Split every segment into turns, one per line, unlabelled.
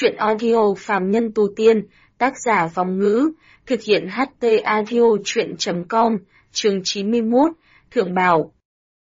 Truyện audio phàm nhân tu tiên, tác giả Vong Ngữ, thực hiện HT audio truyện.com, chương 91, Thượng Bảo.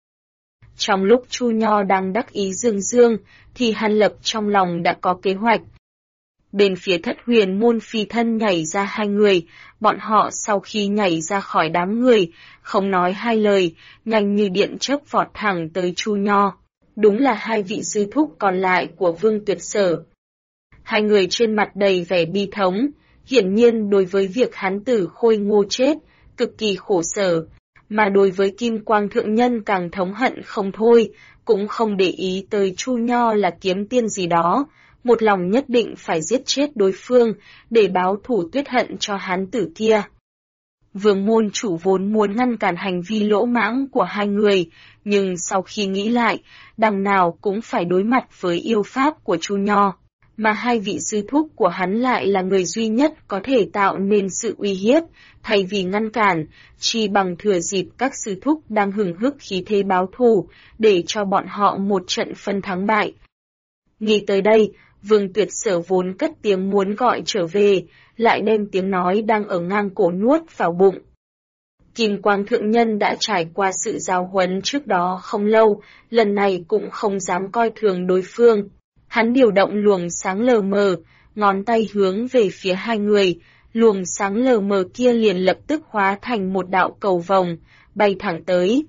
Trong lúc Chu Nho đang đắc ý dương dương, thì Hàn Lập trong lòng đã có kế hoạch. Bên phía Thất Huyền môn phi thân nhảy ra hai người, bọn họ sau khi nhảy ra khỏi đám người, không nói hai lời, nhanh như điện chớp vọt thẳng tới Chu Nho. Đúng là hai vị sư thúc còn lại của Vương Tuyệt Sở. Hai người trên mặt đầy vẻ bi thống, hiển nhiên đối với việc hán tử Khôi Ngô chết, cực kỳ khổ sở, mà đối với Kim Quang Thượng Nhân càng thống hận không thôi, cũng không để ý tới Chu Nho là kiếm tiên gì đó, một lòng nhất định phải giết chết đối phương, để báo thủ tuyết hận cho hán tử kia. Vương môn chủ vốn muốn ngăn cản hành vi lỗ mãng của hai người, nhưng sau khi nghĩ lại, đằng nào cũng phải đối mặt với yêu pháp của Chu Nho, mà hai vị sư thúc của hắn lại là người duy nhất có thể tạo nên sự uy hiếp, thay vì ngăn cản, chỉ bằng thừa dịp các sư thúc đang hừng hực khí thế báo thù, để cho bọn họ một trận phân thắng bại. Nghĩ tới đây, Vương Tuyệt Sở vốn cất tiếng muốn gọi trở về, lại đem tiếng nói đang ở ngang cổ nuốt vào bụng. Kim Quang Thượng Nhân đã trải qua sự giáo huấn trước đó không lâu, lần này cũng không dám coi thường đối phương. Hắn điều động luồng sáng lờ mờ, ngón tay hướng về phía hai người, luồng sáng lờ mờ kia liền lập tức hóa thành một đạo cầu vồng, bay thẳng tới.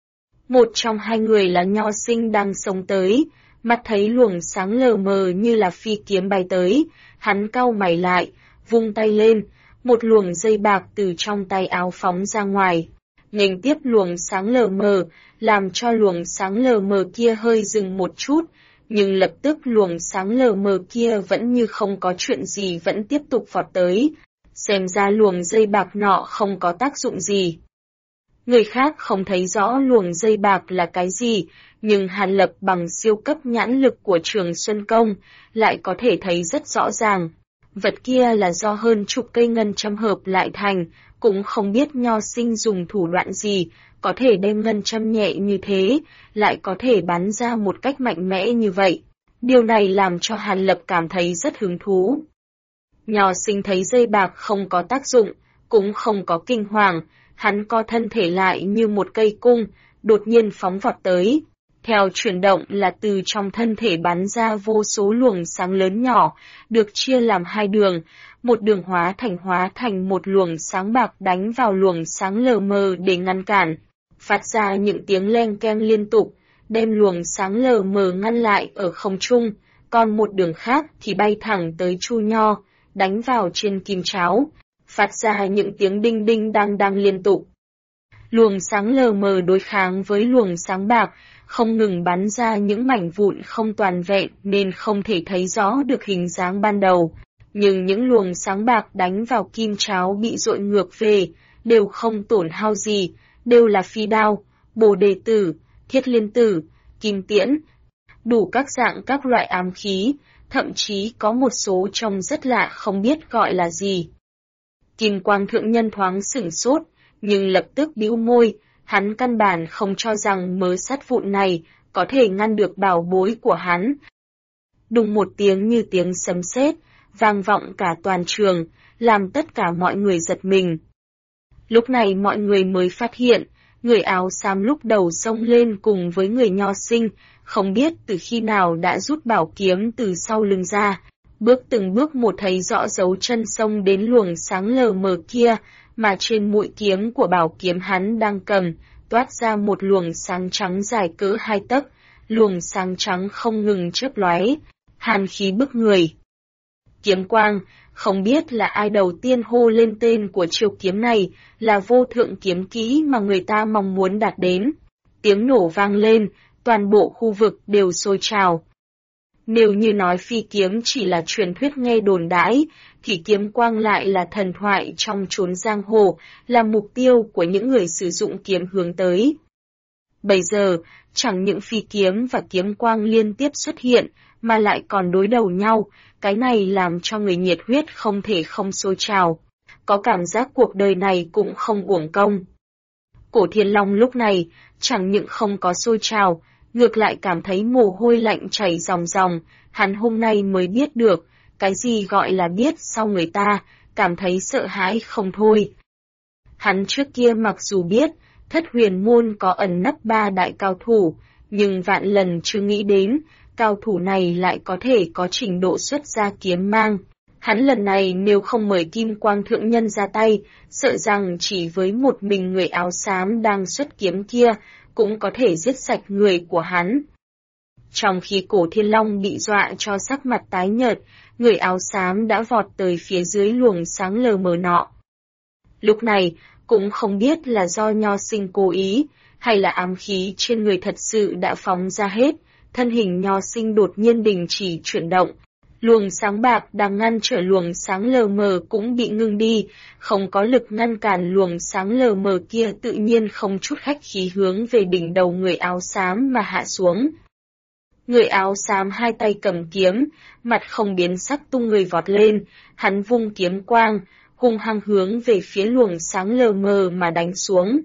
Một trong hai người là Nho Sinh đang xông tới, mắt thấy luồng sáng lờ mờ như là phi kiếm bay tới, hắn cau mày lại, vung tay lên, một luồng dây bạc từ trong tay áo phóng ra ngoài, nghênh tiếp luồng sáng lờ mờ, làm cho luồng sáng lờ mờ kia hơi dừng một chút, nhưng lập tức luồng sáng lờ mờ kia vẫn như không có chuyện gì vẫn tiếp tục vọt tới, xem ra luồng dây bạc nọ không có tác dụng gì. Người khác không thấy rõ luồng dây bạc là cái gì, nhưng Hàn Lập bằng siêu cấp nhãn lực của Trường Xuân Công lại có thể thấy rất rõ ràng. Vật kia là do hơn chục cây ngân châm hợp lại thành, cũng không biết Nho Sinh dùng thủ đoạn gì, có thể đem ngân châm nhẹ như thế, lại có thể bắn ra một cách mạnh mẽ như vậy. Điều này làm cho Hàn Lập cảm thấy rất hứng thú. Nho Sinh thấy dây bạc không có tác dụng, cũng không có kinh hoàng, hắn co thân thể lại như một cây cung, đột nhiên phóng vọt tới. Theo chuyển động là từ trong thân thể bắn ra vô số luồng sáng lớn nhỏ, được chia làm hai đường, một đường hóa thành một luồng sáng bạc đánh vào luồng sáng lờ mờ để ngăn cản, phát ra những tiếng leng keng liên tục, đem luồng sáng lờ mờ ngăn lại ở không trung, còn một đường khác thì bay thẳng tới Chu Nho, đánh vào trên kim cháo, phát ra những tiếng đinh đinh đang đang liên tục. Luồng sáng lờ mờ đối kháng với luồng sáng bạc, không ngừng bắn ra những mảnh vụn không toàn vẹn nên không thể thấy rõ được hình dáng ban đầu. Nhưng những luồng sáng bạc đánh vào kim cháo bị dội ngược về, đều không tổn hao gì, đều là phi đao, bồ đề tử, thiết liên tử, kim tiễn, đủ các dạng các loại ám khí, thậm chí có một số trông rất lạ không biết gọi là gì. Kim Quang Thượng Nhân thoáng sửng sốt, nhưng lập tức bĩu môi, hắn căn bản không cho rằng mớ sắt vụn này có thể ngăn được bảo bối của hắn. Đùng một tiếng như tiếng sấm sét, vang vọng cả toàn trường, làm tất cả mọi người giật mình. Lúc này mọi người mới phát hiện, người áo xám lúc đầu xông lên cùng với người Nho Sinh, không biết từ khi nào đã rút bảo kiếm từ sau lưng ra, từng bước một thấy rõ dấu chân xông đến luồng sáng lờ mờ kia, mà trên mũi kiếm của bảo kiếm hắn đang cầm, toát ra một luồng sáng trắng dài cỡ 2 tấc, luồng sáng trắng không ngừng chớp lóe, hàn khí bức người. Kiếm quang, không biết là ai đầu tiên hô lên tên của chiêu kiếm này, là vô thượng kiếm kỹ mà người ta mong muốn đạt đến. Tiếng nổ vang lên, toàn bộ khu vực đều sôi trào. Nếu như nói phi kiếm chỉ là truyền thuyết nghe đồn đãi, thì kiếm quang lại là thần thoại trong chốn giang hồ, là mục tiêu của những người sử dụng kiếm hướng tới. Bây giờ, chẳng những phi kiếm và kiếm quang liên tiếp xuất hiện, mà lại còn đối đầu nhau, cái này làm cho người nhiệt huyết không thể không sôi trào. Có cảm giác cuộc đời này cũng không uổng công. Cổ Thiên Long lúc này, chẳng những không có sôi trào, ngược lại cảm thấy mồ hôi lạnh chảy ròng ròng, hắn hôm nay mới biết được, cái gì gọi là biết sau người ta, cảm thấy sợ hãi không thôi. Hắn trước kia mặc dù biết, Thất Huyền Môn có ẩn nấp 3 đại cao thủ, nhưng vạn lần chưa nghĩ đến, cao thủ này lại có thể có trình độ xuất ra kiếm mang. Hắn lần này nếu không mời Kim Quang Thượng Nhân ra tay, sợ rằng chỉ với một mình người áo xám đang xuất kiếm kia, cũng có thể giết sạch người của hắn. Trong khi Cổ Thiên Long bị dọa cho sắc mặt tái nhợt, người áo xám đã vọt tới phía dưới luồng sáng lờ mờ nọ. Lúc này, cũng không biết là do Nho Sinh cố ý, hay là ám khí trên người thật sự đã phóng ra hết, thân hình Nho Sinh đột nhiên đình chỉ chuyển động. Luồng sáng bạc đang ngăn trở luồng sáng lờ mờ cũng bị ngưng đi, không có lực ngăn cản luồng sáng lờ mờ kia tự nhiên không chút khách khí hướng về đỉnh đầu người áo xám mà hạ xuống. Người áo xám hai tay cầm kiếm, mặt không biến sắc tung người vọt lên, hắn vung kiếm quang, hung hăng hướng về phía luồng sáng lờ mờ mà đánh xuống.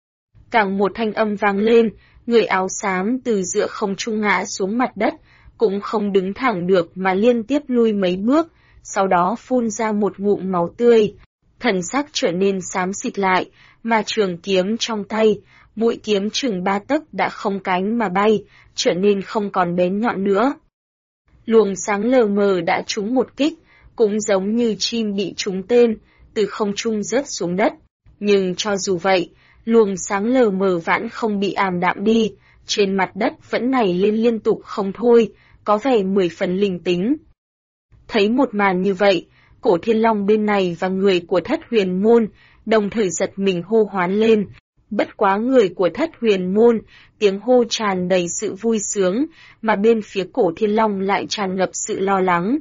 Càng một thanh âm vang lên, người áo xám từ giữa không trung ngã xuống mặt đất, cũng không đứng thẳng được mà liên tiếp lui mấy bước, sau đó phun ra một ngụm máu tươi. Thần sắc trở nên xám xịt lại, mà trường kiếm trong tay, mũi kiếm chừng 3 tấc đã không cánh mà bay, trở nên không còn bén nhọn nữa. Luồng sáng lờ mờ đã trúng một kích, cũng giống như chim bị trúng tên, từ không trung rớt xuống đất. Nhưng cho dù vậy, luồng sáng lờ mờ vẫn không bị ảm đạm đi, trên mặt đất vẫn nảy lên liên tục không thôi, có vẻ 10 phần linh tính. Thấy một màn như vậy, Cổ Thiên Long bên này và người của Thất Huyền Môn đồng thời giật mình hô hoán lên. Bất quá người của Thất Huyền Môn, tiếng hô tràn đầy sự vui sướng, mà bên phía Cổ Thiên Long lại tràn ngập sự lo lắng.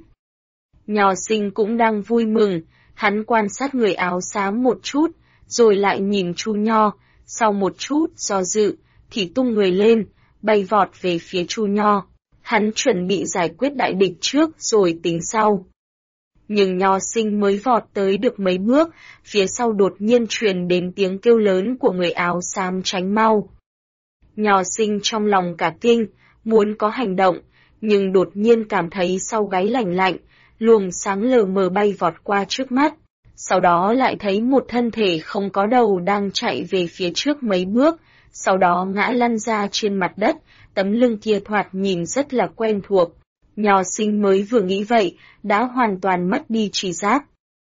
Nho Sinh cũng đang vui mừng, hắn quan sát người áo xám một chút, rồi lại nhìn Chu Nho, sau một chút do dự, thì tung người lên, bay vọt về phía Chu Nho. Hắn chuẩn bị giải quyết đại địch trước rồi tính sau. Nhưng Nho Sinh mới vọt tới được mấy bước, phía sau đột nhiên truyền đến tiếng kêu lớn của người áo xám tránh mau. Nho Sinh trong lòng cả kinh, muốn có hành động, nhưng đột nhiên cảm thấy sau gáy lạnh lạnh, luồng sáng lờ mờ bay vọt qua trước mắt. Sau đó lại thấy một thân thể không có đầu đang chạy về phía trước mấy bước, sau đó ngã lăn ra trên mặt đất, tấm lưng kia thoạt nhìn rất là quen thuộc. Nho Sinh mới vừa nghĩ vậy, đã hoàn toàn mất đi trí giác.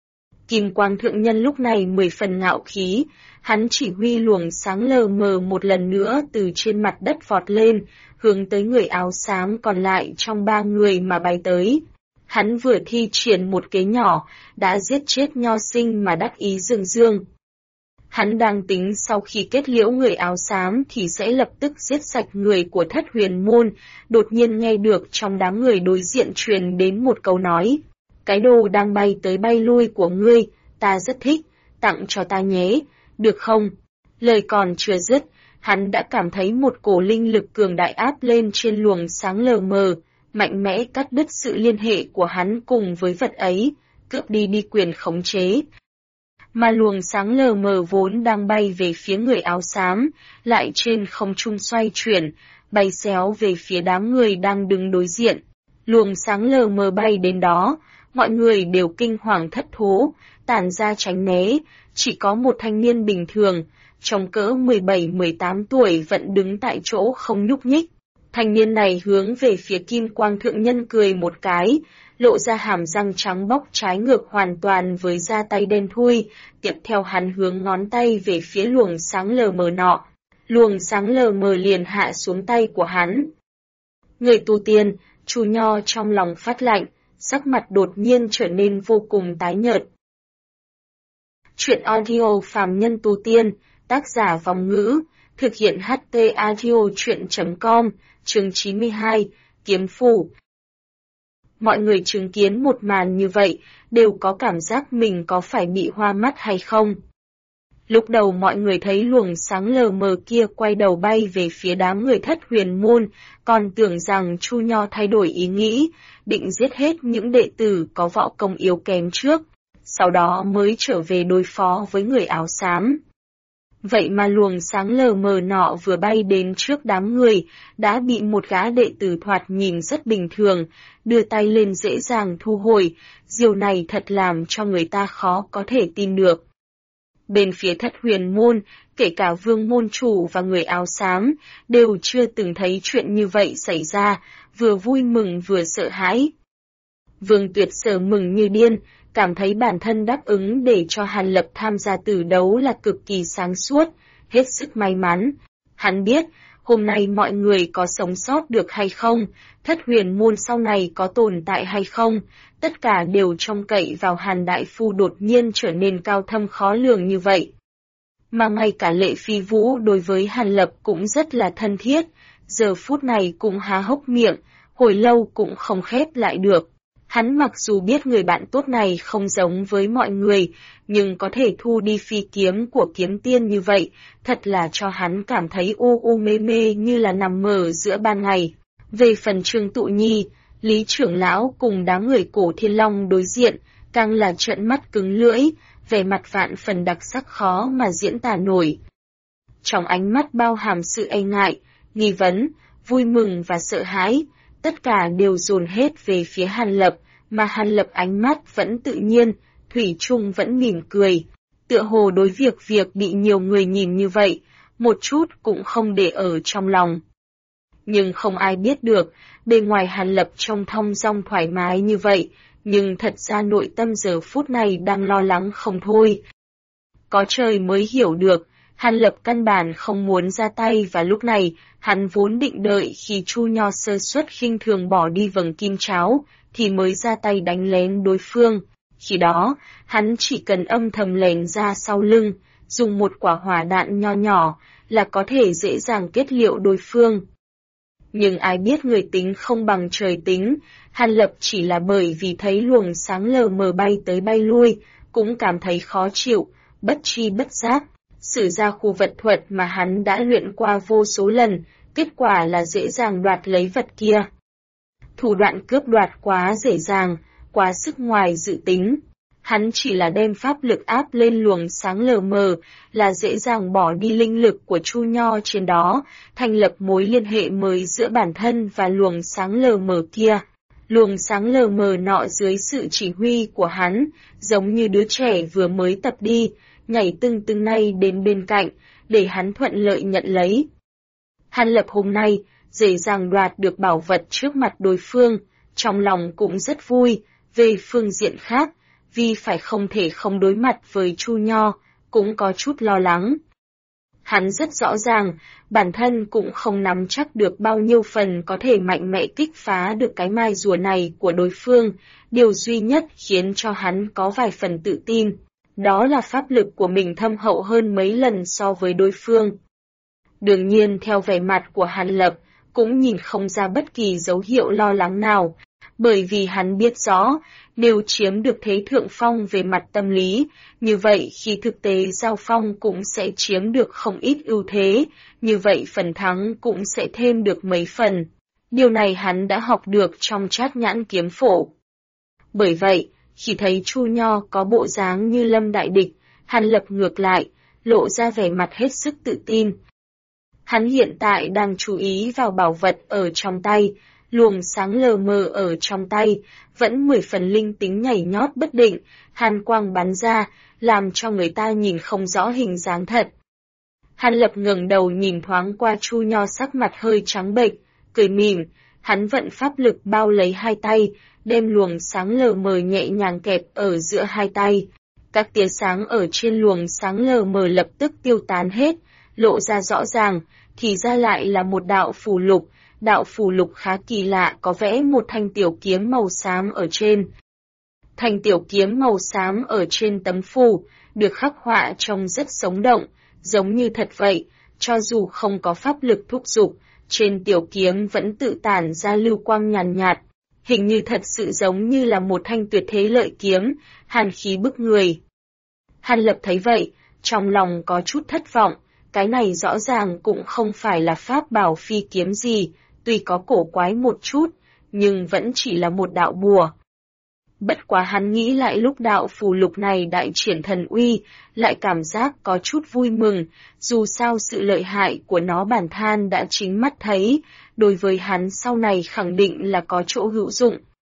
Kim Quang Thượng Nhân lúc này 10 phần ngạo khí, hắn chỉ huy luồng sáng lờ mờ một lần nữa từ trên mặt đất vọt lên, hướng tới người áo xám còn lại trong 3 người mà bay tới. Hắn vừa thi triển một kế nhỏ, đã giết chết Nho Sinh mà đắc ý dương dương. Hắn đang tính sau khi kết liễu người áo xám thì sẽ lập tức giết sạch người của Thất Huyền Môn, đột nhiên nghe được trong đám người đối diện truyền đến một câu nói. Cái đồ đang bay tới bay lui của ngươi, ta rất thích, tặng cho ta nhé, được không? Lời còn chưa dứt, hắn đã cảm thấy một cổ linh lực cường đại áp lên trên luồng sáng lờ mờ, mạnh mẽ cắt đứt sự liên hệ của hắn cùng với vật ấy, cướp đi quyền khống chế. Mà luồng sáng lờ mờ vốn đang bay về phía người áo xám, lại trên không trung xoay chuyển, bay xéo về phía đám người đang đứng đối diện. Luồng sáng lờ mờ bay đến đó, mọi người đều kinh hoàng thất thố, tản ra tránh né, chỉ có một thanh niên bình thường, trông cỡ 17-18 tuổi vẫn đứng tại chỗ không nhúc nhích. Thanh niên này hướng về phía Kim Quang Thượng Nhân cười một cái, lộ ra hàm răng trắng bóc trái ngược hoàn toàn với da tay đen thui, tiếp theo hắn hướng ngón tay về phía luồng sáng lờ mờ nọ. Luồng sáng lờ mờ liền hạ xuống tay của hắn. Người tu tiên, Chu Nho trong lòng phát lạnh, sắc mặt đột nhiên trở nên vô cùng tái nhợt. Chuyện audio phàm nhân tu tiên, tác giả Vòng Ngữ, thực hiện HT audio chuyện.com, chương 92, Kiếm Phủ. Mọi người chứng kiến một màn như vậy, đều có cảm giác mình có phải bị hoa mắt hay không. Lúc đầu mọi người thấy luồng sáng lờ mờ kia quay đầu bay về phía đám người Thất Huyền Môn, còn tưởng rằng Chu Nho thay đổi ý nghĩ, định giết hết những đệ tử có võ công yếu kém trước, sau đó mới trở về đối phó với người áo xám. Vậy mà luồng sáng lờ mờ nọ vừa bay đến trước đám người, đã bị một gã đệ tử thoạt nhìn rất bình thường, đưa tay lên dễ dàng thu hồi, điều này thật làm cho người ta khó có thể tin được. Bên phía Thất Huyền Môn, kể cả Vương môn chủ và người áo xám, đều chưa từng thấy chuyện như vậy xảy ra, vừa vui mừng vừa sợ hãi. Vương Tuyệt Sở mừng như điên, cảm thấy bản thân đáp ứng để cho Hàn Lập tham gia tử đấu là cực kỳ sáng suốt, hết sức may mắn. Hắn biết, hôm nay mọi người có sống sót được hay không, Thất Huyền Môn sau này có tồn tại hay không, tất cả đều trông cậy vào Hàn Đại Phu đột nhiên trở nên cao thâm khó lường như vậy. Mà ngay cả Lệ Phi Vũ đối với Hàn Lập cũng rất là thân thiết, giờ phút này cũng há hốc miệng, hồi lâu cũng không khép lại được. Hắn mặc dù biết người bạn tốt này không giống với mọi người, nhưng có thể thu đi phi kiếm của kiếm tiên như vậy, thật là cho hắn cảm thấy u mê mê như là nằm mơ giữa ban ngày. Về phần Trương Tụ Nhi, Lý trưởng lão cùng đám người Cổ Thiên Long đối diện, càng là trợn mắt cứng lưỡi, vẻ mặt vạn phần đặc sắc khó mà diễn tả nổi. Trong ánh mắt bao hàm sự e ngại, nghi vấn, vui mừng và sợ hãi, tất cả đều dồn hết về phía Hàn Lập, mà Hàn Lập ánh mắt vẫn tự nhiên, thủy chung vẫn mỉm cười, tựa hồ đối việc bị nhiều người nhìn như vậy, một chút cũng không để ở trong lòng. Nhưng không ai biết được, bên ngoài Hàn Lập trông thong dong thoải mái như vậy, nhưng thật ra nội tâm giờ phút này đang lo lắng không thôi. Có trời mới hiểu được, Hàn Lập căn bản không muốn ra tay và lúc này, hắn vốn định đợi khi Chu Nho sơ suất khinh thường bỏ đi vầng kim cháo, thì mới ra tay đánh lén đối phương. Khi đó, hắn chỉ cần âm thầm lèn ra sau lưng, dùng một quả hỏa đạn nho nhỏ, là có thể dễ dàng kết liễu đối phương. Nhưng ai biết người tính không bằng trời tính, Hàn Lập chỉ là bởi vì thấy luồng sáng lờ mờ bay tới bay lui, cũng cảm thấy khó chịu, bất tri bất giác, sử ra khu vật thuật mà hắn đã luyện qua vô số lần, kết quả là dễ dàng đoạt lấy vật kia. Thủ đoạn cướp đoạt quá dễ dàng, quá sức ngoài dự tính. Hắn chỉ là đem pháp lực áp lên luồng sáng lờ mờ, là dễ dàng bỏ đi linh lực của Chu Nho trên đó, thành lập mối liên hệ mới giữa bản thân và luồng sáng lờ mờ kia. Luồng sáng lờ mờ nọ dưới sự chỉ huy của hắn, giống như đứa trẻ vừa mới tập đi, nhảy tưng nay đến bên cạnh, để hắn thuận lợi nhận lấy. Hàn Lập hôm nay, dễ dàng đoạt được bảo vật trước mặt đối phương, trong lòng cũng rất vui. Về phương diện khác, vì phải không thể không đối mặt với Chu Nho, cũng có chút lo lắng. Hắn rất rõ ràng, bản thân cũng không nắm chắc được bao nhiêu phần có thể mạnh mẽ kích phá được cái mai rùa này của đối phương, điều duy nhất khiến cho hắn có vài phần tự tin, đó là pháp lực của mình thâm hậu hơn mấy lần so với đối phương. Đương nhiên theo vẻ mặt của Hàn Lập, cũng nhìn không ra bất kỳ dấu hiệu lo lắng nào, bởi vì hắn biết rõ, nếu chiếm được thế thượng phong về mặt tâm lý, như vậy khi thực tế giao phong cũng sẽ chiếm được không ít ưu thế, như vậy phần thắng cũng sẽ thêm được mấy phần. Điều này hắn đã học được trong Trát Nhãn Kiếm Phổ. Bởi vậy, khi thấy Chu Nho có bộ dáng như lâm đại địch, Hàn Lập ngược lại, lộ ra vẻ mặt hết sức tự tin. Hắn hiện tại đang chú ý vào bảo vật ở trong tay, luồng sáng lờ mờ ở trong tay, vẫn 10 phần linh tính nhảy nhót bất định, hàn quang bắn ra, làm cho người ta nhìn không rõ hình dáng thật. Hàn Lập ngẩng đầu nhìn thoáng qua Chu Nho sắc mặt hơi trắng bệch, cười mỉm, hắn vận pháp lực bao lấy hai tay, đem luồng sáng lờ mờ nhẹ nhàng kẹp ở giữa hai tay. Các tia sáng ở trên luồng sáng lờ mờ lập tức tiêu tán hết, lộ ra rõ ràng, thì ra lại là một đạo phù lục. Đạo phù lục khá kỳ lạ, có vẽ một thanh tiểu kiếm màu xám ở trên. Thanh tiểu kiếm màu xám ở trên tấm phù, được khắc họa trông rất sống động, giống như thật vậy, cho dù không có pháp lực thúc giục, trên tiểu kiếm vẫn tự tản ra lưu quang nhàn nhạt, hình như thật sự giống như là một thanh tuyệt thế lợi kiếm, hàn khí bức người. Hàn Lập thấy vậy, trong lòng có chút thất vọng, cái này rõ ràng cũng không phải là pháp bảo phi kiếm gì, tuy có cổ quái một chút, nhưng vẫn chỉ là một đạo bùa. Bất quá hắn nghĩ lại lúc đạo phù lục này đại triển thần uy, lại cảm giác có chút vui mừng, dù sao sự lợi hại của nó bản thân đã chính mắt thấy, đối với hắn sau này khẳng định là có chỗ hữu dụng.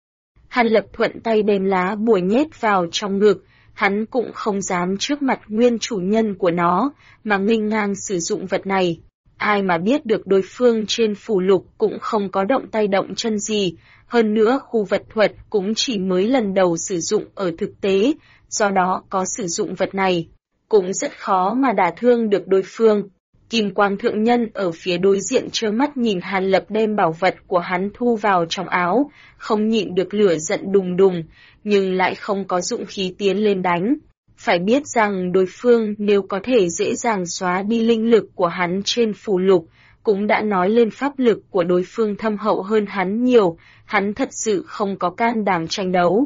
Hàn Lập thuận tay đem lá bùa nhét vào trong ngực, hắn cũng không dám trước mặt nguyên chủ nhân của nó, mà nghênh ngang sử dụng vật này. Ai mà biết được đối phương trên phù lục cũng không có động tay động chân gì, hơn nữa khu vật thuật cũng chỉ mới lần đầu sử dụng ở thực tế, do đó có sử dụng vật này, cũng rất khó mà đả thương được đối phương. Kim Quang Thượng Nhân ở phía đối diện trơ mắt nhìn Hàn Lập đem bảo vật của hắn thu vào trong áo, không nhịn được lửa giận đùng đùng, nhưng lại không có dũng khí tiến lên đánh. Phải biết rằng đối phương nếu có thể dễ dàng xóa đi linh lực của hắn trên phù lục, cũng đã nói lên pháp lực của đối phương thâm hậu hơn hắn nhiều, hắn thật sự không có can đảm tranh đấu.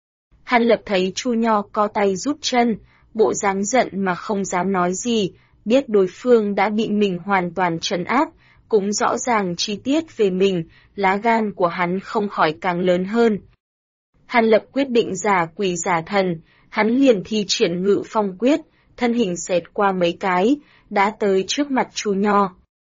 Hàn Lập thấy Chu Nho co tay rút chân, bộ dáng giận mà không dám nói gì, biết đối phương đã bị mình hoàn toàn trấn áp, cũng rõ ràng chi tiết về mình, lá gan của hắn không khỏi càng lớn hơn. Hàn Lập quyết định giả quỷ giả thần, hắn liền thi triển Ngự Phong quyết, thân hình xẹt qua mấy cái, đã tới trước mặt Chu Nho.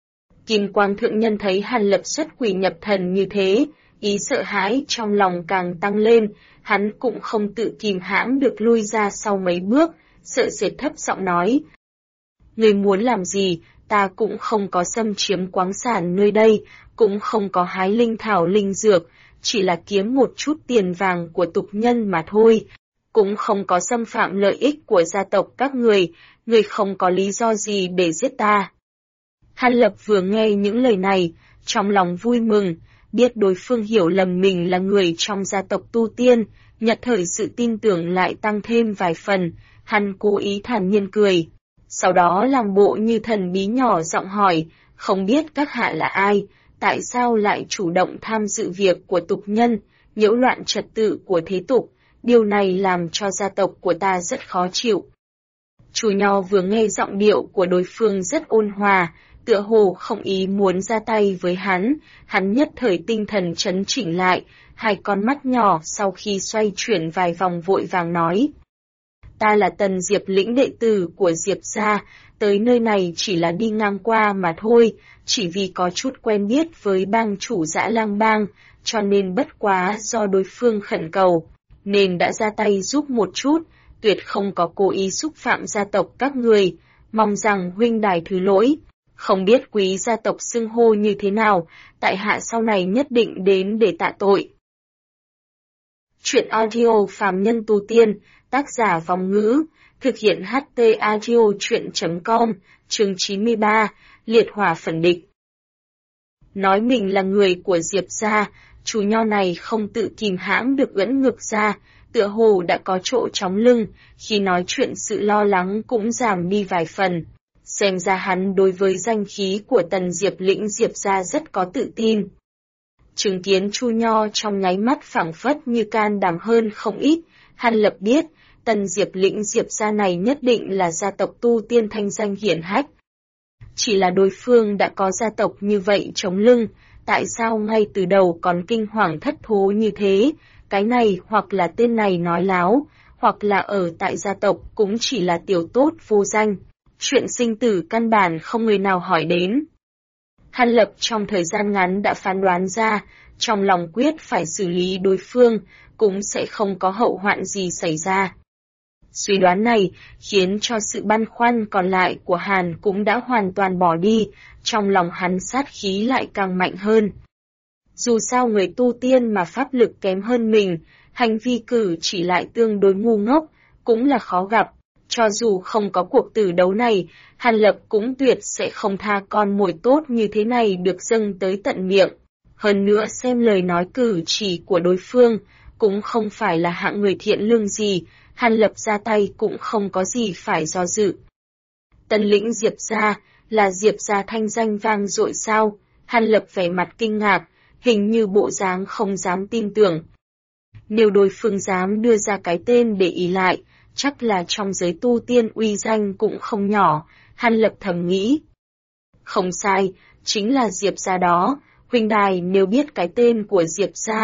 Kim Quang Thượng Nhân thấy Hàn Lập xuất quỷ nhập thần như thế, ý sợ hãi trong lòng càng tăng lên, hắn cũng không tự kìm hãm được lui ra sau mấy bước, sợ sệt thấp giọng nói. Người muốn làm gì, ta cũng không có xâm chiếm khoáng sản nơi đây, cũng không có hái linh thảo linh dược, chỉ là kiếm một chút tiền vàng của tục nhân mà thôi, cũng không có xâm phạm lợi ích của gia tộc các người không có lý do gì để giết ta. Hàn Lập vừa nghe những lời này, trong lòng vui mừng, biết đối phương hiểu lầm mình là người trong gia tộc tu tiên, nhất thời sự tin tưởng lại tăng thêm vài phần, hắn cố ý thản nhiên cười. Sau đó làm bộ như thần bí nhỏ giọng hỏi, không biết các hạ là ai, tại sao lại chủ động tham dự việc của tục nhân, nhiễu loạn trật tự của thế tục, điều này làm cho gia tộc của ta rất khó chịu. Chu Nho vừa nghe giọng điệu của đối phương rất ôn hòa, tựa hồ không ý muốn ra tay với hắn nhất thời tinh thần trấn chỉnh lại, hai con mắt nhỏ sau khi xoay chuyển vài vòng vội vàng nói. Ta là Tần Diệp Lĩnh đệ tử của Diệp gia, tới nơi này chỉ là đi ngang qua mà thôi, chỉ vì có chút quen biết với bang chủ Dã Lang bang, cho nên bất quá do đối phương khẩn cầu, nên đã ra tay giúp một chút, tuyệt không có cố ý xúc phạm gia tộc các người, mong rằng huynh đài thứ lỗi. Không biết quý gia tộc xưng hô như thế nào, tại hạ sau này nhất định đến để tạ tội. Chuyện audio phàm nhân tu tiên, tác giả Vong Ngữ, thực hiện HT audio chuyện.com, chương 93, liệt hỏa phản địch. Nói mình là người của Diệp gia, Chu Nho này không tự kìm hãm được ưỡn ngực ra, tựa hồ đã có chỗ trống lưng, khi nói chuyện sự lo lắng cũng giảm đi vài phần. Xem ra hắn đối với danh khí của Tần Diệp Lĩnh Diệp gia rất có tự tin. Chứng kiến Chu Nho trong nháy mắt phảng phất như can đảm hơn không ít, Hàn Lập biết, Tần Diệp Lĩnh Diệp gia này nhất định là gia tộc tu tiên thanh danh hiển hách. Chỉ là đối phương đã có gia tộc như vậy chống lưng, tại sao ngay từ đầu còn kinh hoàng thất thố như thế, cái này hoặc là tên này nói láo, hoặc là ở tại gia tộc cũng chỉ là tiểu tốt vô danh. Chuyện sinh tử căn bản không người nào hỏi đến. Hàn Lập trong thời gian ngắn đã phán đoán ra, trong lòng quyết phải xử lý đối phương, cũng sẽ không có hậu hoạn gì xảy ra. Suy đoán này khiến cho sự băn khoăn còn lại của Hàn cũng đã hoàn toàn bỏ đi, trong lòng hắn sát khí lại càng mạnh hơn. Dù sao người tu tiên mà pháp lực kém hơn mình, hành vi cử chỉ lại tương đối ngu ngốc, cũng là khó gặp. Cho dù không có cuộc tử đấu này, Hàn Lập cũng tuyệt sẽ không tha con mồi tốt như thế này được dâng tới tận miệng. Hơn nữa xem lời nói cử chỉ của đối phương, cũng không phải là hạng người thiện lương gì, Hàn Lập ra tay cũng không có gì phải do dự. Tần lĩnh Diệp gia, là Diệp gia thanh danh vang dội sao? Hàn Lập vẻ mặt kinh ngạc, hình như bộ dáng không dám tin tưởng. Nếu đối phương dám đưa ra cái tên để ý lại, chắc là trong giới tu tiên uy danh cũng không nhỏ, Hàn Lập thầm nghĩ. Không sai, chính là Diệp gia đó, huynh đài nếu biết cái tên của Diệp gia,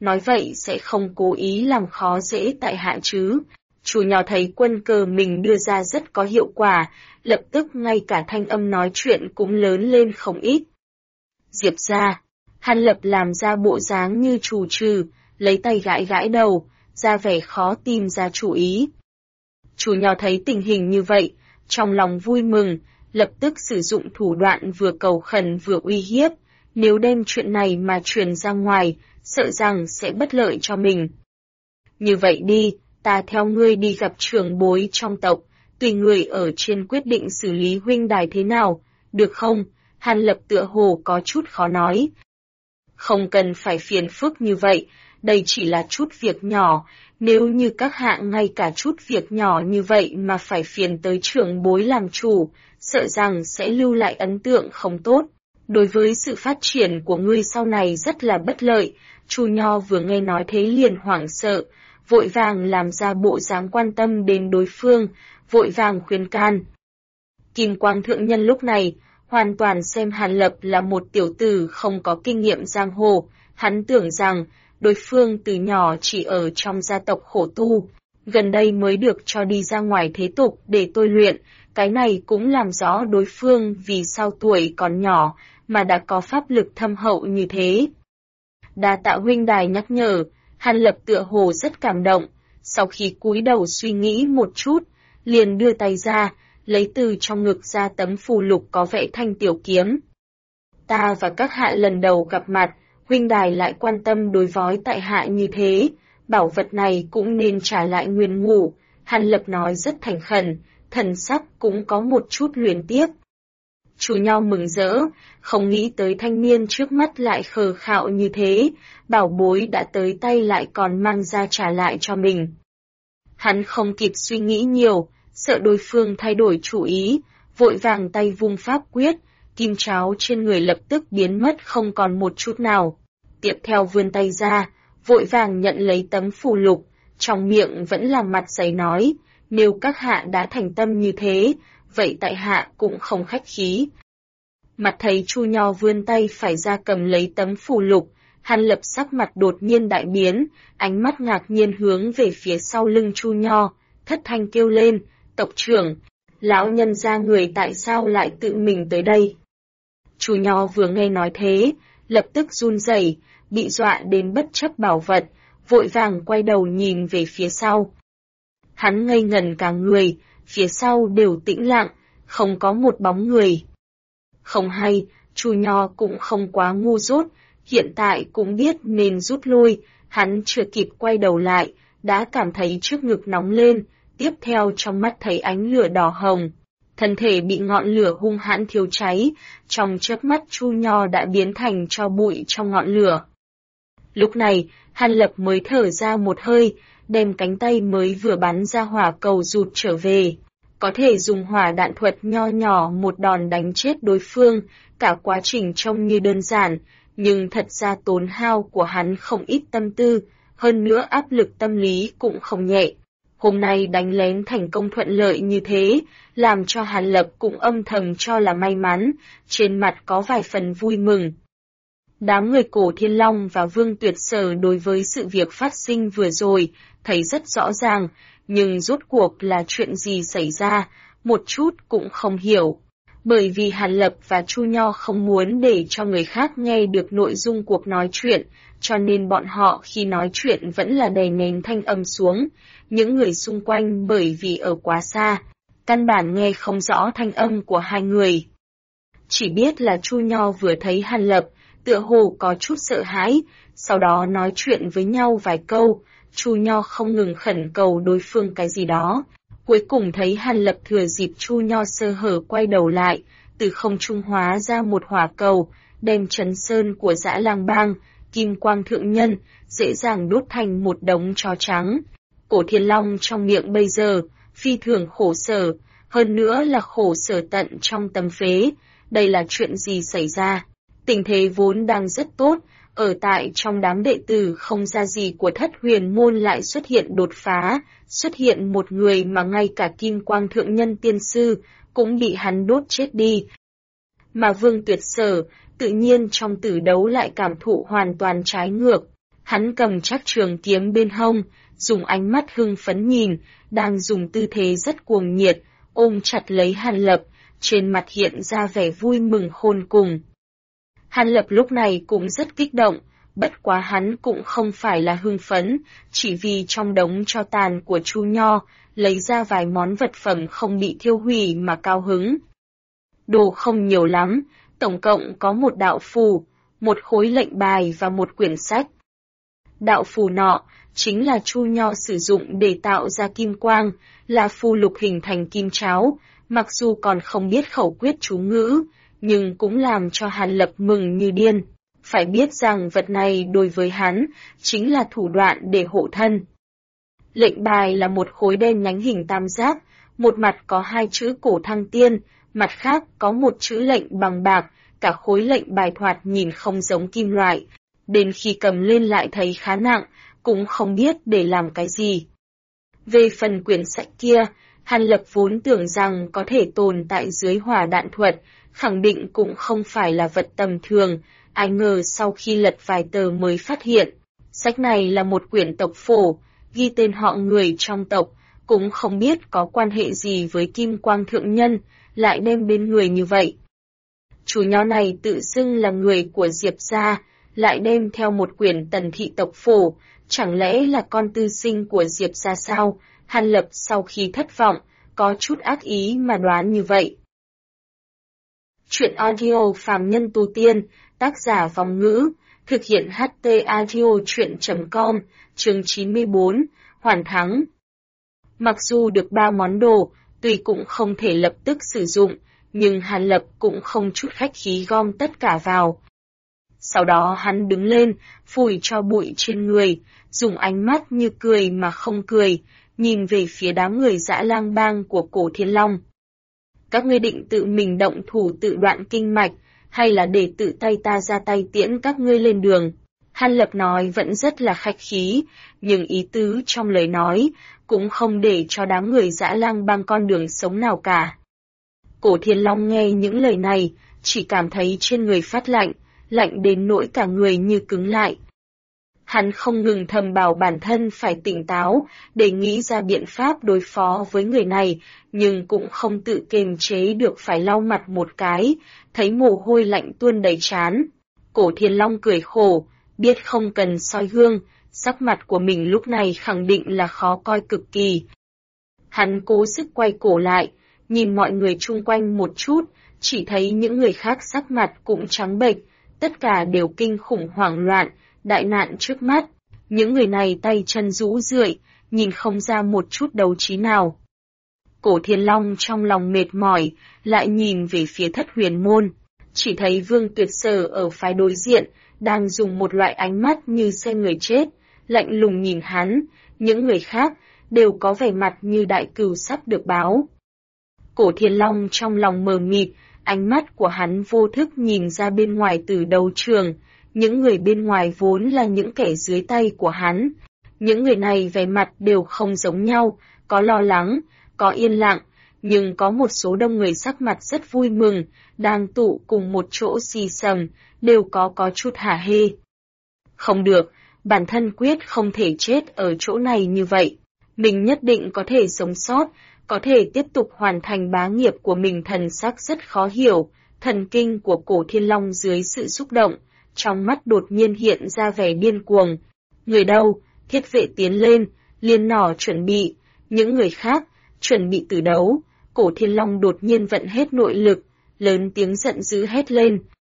nói vậy sẽ không cố ý làm khó dễ tại hạ chứ. Chu Nho thấy quân cờ mình đưa ra rất có hiệu quả, lập tức ngay cả thanh âm nói chuyện cũng lớn lên không ít. Diệp ra, Hàn Lập làm ra bộ dáng như trù trừ, lấy tay gãi gãi đầu, ra vẻ khó tìm ra chủ ý. Chu Nho thấy tình hình như vậy, trong lòng vui mừng, lập tức sử dụng thủ đoạn vừa cầu khẩn vừa uy hiếp, nếu đem chuyện này mà truyền ra ngoài, sợ rằng sẽ bất lợi cho mình. Như vậy đi, ta theo ngươi đi gặp trưởng bối trong tộc, tùy người ở trên quyết định xử lý huynh đài thế nào, được không? Hàn Lập tựa hồ có chút khó nói. Không cần phải phiền phức như vậy, đây chỉ là chút việc nhỏ, nếu như các hạ ngay cả chút việc nhỏ như vậy mà phải phiền tới trưởng bối làm chủ, sợ rằng sẽ lưu lại ấn tượng không tốt. Đối với sự phát triển của ngươi sau này rất là bất lợi. Chu Nho vừa nghe nói thế liền hoảng sợ, vội vàng làm ra bộ dáng quan tâm đến đối phương, vội vàng khuyên can. Kim Quang Thượng Nhân lúc này, hoàn toàn xem Hàn Lập là một tiểu tử không có kinh nghiệm giang hồ, hắn tưởng rằng, đối phương từ nhỏ chỉ ở trong gia tộc khổ tu, gần đây mới được cho đi ra ngoài thế tục để tôi luyện, cái này cũng làm rõ đối phương vì sao tuổi còn nhỏ, mà đã có pháp lực thâm hậu như thế. Đa tạ huynh đài nhắc nhở, Hàn Lập tựa hồ rất cảm động, sau khi cúi đầu suy nghĩ một chút, liền đưa tay ra, lấy từ trong ngực ra tấm phù lục có vẽ thanh tiểu kiếm. Ta và các hạ lần đầu gặp mặt, huynh đài lại quan tâm đối với tại hạ như thế, bảo vật này cũng nên trả lại nguyên ngủ, Hàn Lập nói rất thành khẩn, thần sắc cũng có một chút luyến tiếc. Chu Nho mừng rỡ, không nghĩ tới thanh niên trước mắt lại khờ khạo như thế, bảo bối đã tới tay lại còn mang ra trả lại cho mình. Hắn không kịp suy nghĩ nhiều, sợ đối phương thay đổi chủ ý, vội vàng tay vung pháp quyết, kim cháo trên người lập tức biến mất không còn một chút nào. Tiếp theo vươn tay ra, vội vàng nhận lấy tấm phù lục, trong miệng vẫn làm mặt giấy nói, nếu các hạ đã thành tâm như thế, vậy tại hạ cũng không khách khí. Mặt thấy Chu Nho vươn tay phải ra cầm lấy tấm phù lục, Hàn Lập sắc mặt đột nhiên đại biến, ánh mắt ngạc nhiên hướng về phía sau lưng Chu Nho, thất thanh kêu lên, tộc trưởng, lão nhân gia người tại sao lại tự mình tới đây? Chu Nho vừa nghe nói thế, lập tức run rẩy, bị dọa đến bất chấp bảo vật, vội vàng quay đầu nhìn về phía sau. Hắn ngây ngần cả người, phía sau đều tĩnh lặng, không có một bóng người. Không hay, Chu Nho cũng không quá ngu dốt, hiện tại cũng biết nên rút lui, hắn chưa kịp quay đầu lại, đã cảm thấy trước ngực nóng lên, tiếp theo trong mắt thấy ánh lửa đỏ hồng. Thân thể bị ngọn lửa hung hãn thiêu cháy, trong chớp mắt Chu Nho đã biến thành tro bụi trong ngọn lửa. Lúc này, Hàn Lập mới thở ra một hơi, đem cánh tay mới vừa bắn ra hỏa cầu rụt trở về. Có thể dùng hỏa đạn thuật nho nhỏ một đòn đánh chết đối phương, cả quá trình trông như đơn giản, nhưng thật ra tốn hao của hắn không ít tâm tư, hơn nữa áp lực tâm lý cũng không nhẹ. Hôm nay đánh lén thành công thuận lợi như thế, làm cho Hàn Lập cũng âm thầm cho là may mắn, trên mặt có vài phần vui mừng. Đám người Cổ Thiên Long và Vương Tuyệt Sở đối với sự việc phát sinh vừa rồi, thấy rất rõ ràng, nhưng rốt cuộc là chuyện gì xảy ra, một chút cũng không hiểu. Bởi vì Hàn Lập và Chu Nho không muốn để cho người khác nghe được nội dung cuộc nói chuyện, cho nên bọn họ khi nói chuyện vẫn là đè nén thanh âm xuống. Những người xung quanh bởi vì ở quá xa, căn bản nghe không rõ thanh âm của hai người. Chỉ biết là Chu Nho vừa thấy Hàn Lập, tựa hồ có chút sợ hãi, sau đó nói chuyện với nhau vài câu, Chu Nho không ngừng khẩn cầu đối phương cái gì đó. Cuối cùng thấy Hàn Lập thừa dịp Chu Nho sơ hở quay đầu lại, từ không trung hóa ra một hỏa cầu, đem trấn sơn của Dã Lang Bang, Kim Quang Thượng Nhân, dễ dàng đốt thành một đống tro trắng. Cổ Thiên Long trong miệng bây giờ, phi thường khổ sở, hơn nữa là khổ sở tận trong tâm phế. Đây là chuyện gì xảy ra? Tình thế vốn đang rất tốt, ở tại trong đám đệ tử không ra gì của Thất Huyền Môn lại xuất hiện đột phá, xuất hiện một người mà ngay cả Kim Quang Thượng Nhân tiên sư cũng bị hắn đốt chết đi. Mà Vương Tuyệt Sở, tự nhiên trong tử đấu lại cảm thụ hoàn toàn trái ngược. Hắn cầm chắc trường kiếm bên hông, dùng ánh mắt hưng phấn nhìn, đang dùng tư thế rất cuồng nhiệt, ôm chặt lấy Hàn Lập, trên mặt hiện ra vẻ vui mừng khôn cùng. Hàn Lập lúc này cũng rất kích động, bất quá hắn cũng không phải là hưng phấn, chỉ vì trong đống tro tàn của Chu Nho, lấy ra vài món vật phẩm không bị thiêu hủy mà cao hứng. Đồ không nhiều lắm, tổng cộng có một đạo phù, một khối lệnh bài và một quyển sách. Đạo phù nọ chính là Chu Nho sử dụng để tạo ra kim quang, là phù lục hình thành kim cháo, mặc dù còn không biết khẩu quyết chú ngữ, nhưng cũng làm cho Hàn Lập mừng như điên. Phải biết rằng vật này đối với hắn chính là thủ đoạn để hộ thân. Lệnh bài là một khối đen nhánh hình tam giác, một mặt có hai chữ Cổ Thăng Tiên, mặt khác có một chữ lệnh bằng bạc, cả khối lệnh bài thoạt nhìn không giống kim loại. Đến khi cầm lên lại thấy khá nặng, cũng không biết để làm cái gì. Về phần quyển sách kia, Hàn Lập vốn tưởng rằng có thể tồn tại dưới hỏa đạn thuật, khẳng định cũng không phải là vật tầm thường, ai ngờ sau khi lật vài tờ mới phát hiện. Sách này là một quyển tộc phổ, ghi tên họ người trong tộc, cũng không biết có quan hệ gì với Kim Quang Thượng Nhân, lại đem bên người như vậy. Chủ nho này tự xưng là người của Diệp gia, lại đem theo một quyển tần thị tộc phổ, chẳng lẽ là con tư sinh của Diệp gia sao? Hàn Lập sau khi thất vọng, có chút ác ý mà đoán như vậy. Chuyện audio Phàm Nhân Tu Tiên, tác giả Vong Ngữ, thực hiện HT Audio Chuyện.com, chương 94, Hoàn Thắng. Mặc dù được 3 món đồ, tuy cũng không thể lập tức sử dụng, nhưng Hàn Lập cũng không chút khách khí gom tất cả vào. Sau đó hắn đứng lên, phủi cho bụi trên người, dùng ánh mắt như cười mà không cười, nhìn về phía đám người dã lang bang của Cổ Thiên Long. Các ngươi định tự mình động thủ tự đoạn kinh mạch, hay là để tự tay ta ra tay tiễn các ngươi lên đường? Hàn Lập nói vẫn rất là khách khí, nhưng ý tứ trong lời nói cũng không để cho đám người dã lang bang con đường sống nào cả. Cổ Thiên Long nghe những lời này, chỉ cảm thấy trên người phát lạnh, lạnh đến nỗi cả người như cứng lại. Hắn không ngừng thầm bảo bản thân phải tỉnh táo, để nghĩ ra biện pháp đối phó với người này, nhưng cũng không tự kiềm chế được phải lau mặt một cái, thấy mồ hôi lạnh tuôn đầy trán. Cổ Thiên Long cười khổ, biết không cần soi gương, sắc mặt của mình lúc này khẳng định là khó coi cực kỳ. Hắn cố sức quay cổ lại, nhìn mọi người chung quanh một chút, chỉ thấy những người khác sắc mặt cũng trắng bệch, tất cả đều kinh khủng hoảng loạn, đại nạn trước mắt. Những người này tay chân rũ rượi, nhìn không ra một chút đấu trí nào. Cổ Thiên Long trong lòng mệt mỏi, lại nhìn về phía Thất Huyền Môn, chỉ thấy Vương Tuyệt Sở ở phái đối diện, đang dùng một loại ánh mắt như xem người chết, lạnh lùng nhìn hắn, những người khác đều có vẻ mặt như đại cừu sắp được báo. Cổ Thiên Long trong lòng mờ mịt, ánh mắt của hắn vô thức nhìn ra bên ngoài từ đấu trường, những người bên ngoài vốn là những kẻ dưới tay của hắn. Những người này vẻ mặt đều không giống nhau, có lo lắng, có yên lặng, nhưng có một số đông người sắc mặt rất vui mừng, đang tụ cùng một chỗ xì xầm, đều có chút hả hê. Không được, bản thân quyết không thể chết ở chỗ này như vậy. Mình nhất định có thể sống sót, có thể tiếp tục hoàn thành bá nghiệp của mình. Thần sắc rất khó hiểu, thần kinh của Cổ Thiên Long dưới sự xúc động, trong mắt đột nhiên hiện ra vẻ điên cuồng. Người đâu, thiết vệ tiến lên, liên nỏ chuẩn bị, những người khác, chuẩn bị tử đấu. Cổ Thiên Long đột nhiên vận hết nội lực, lớn tiếng giận dữ hét lên.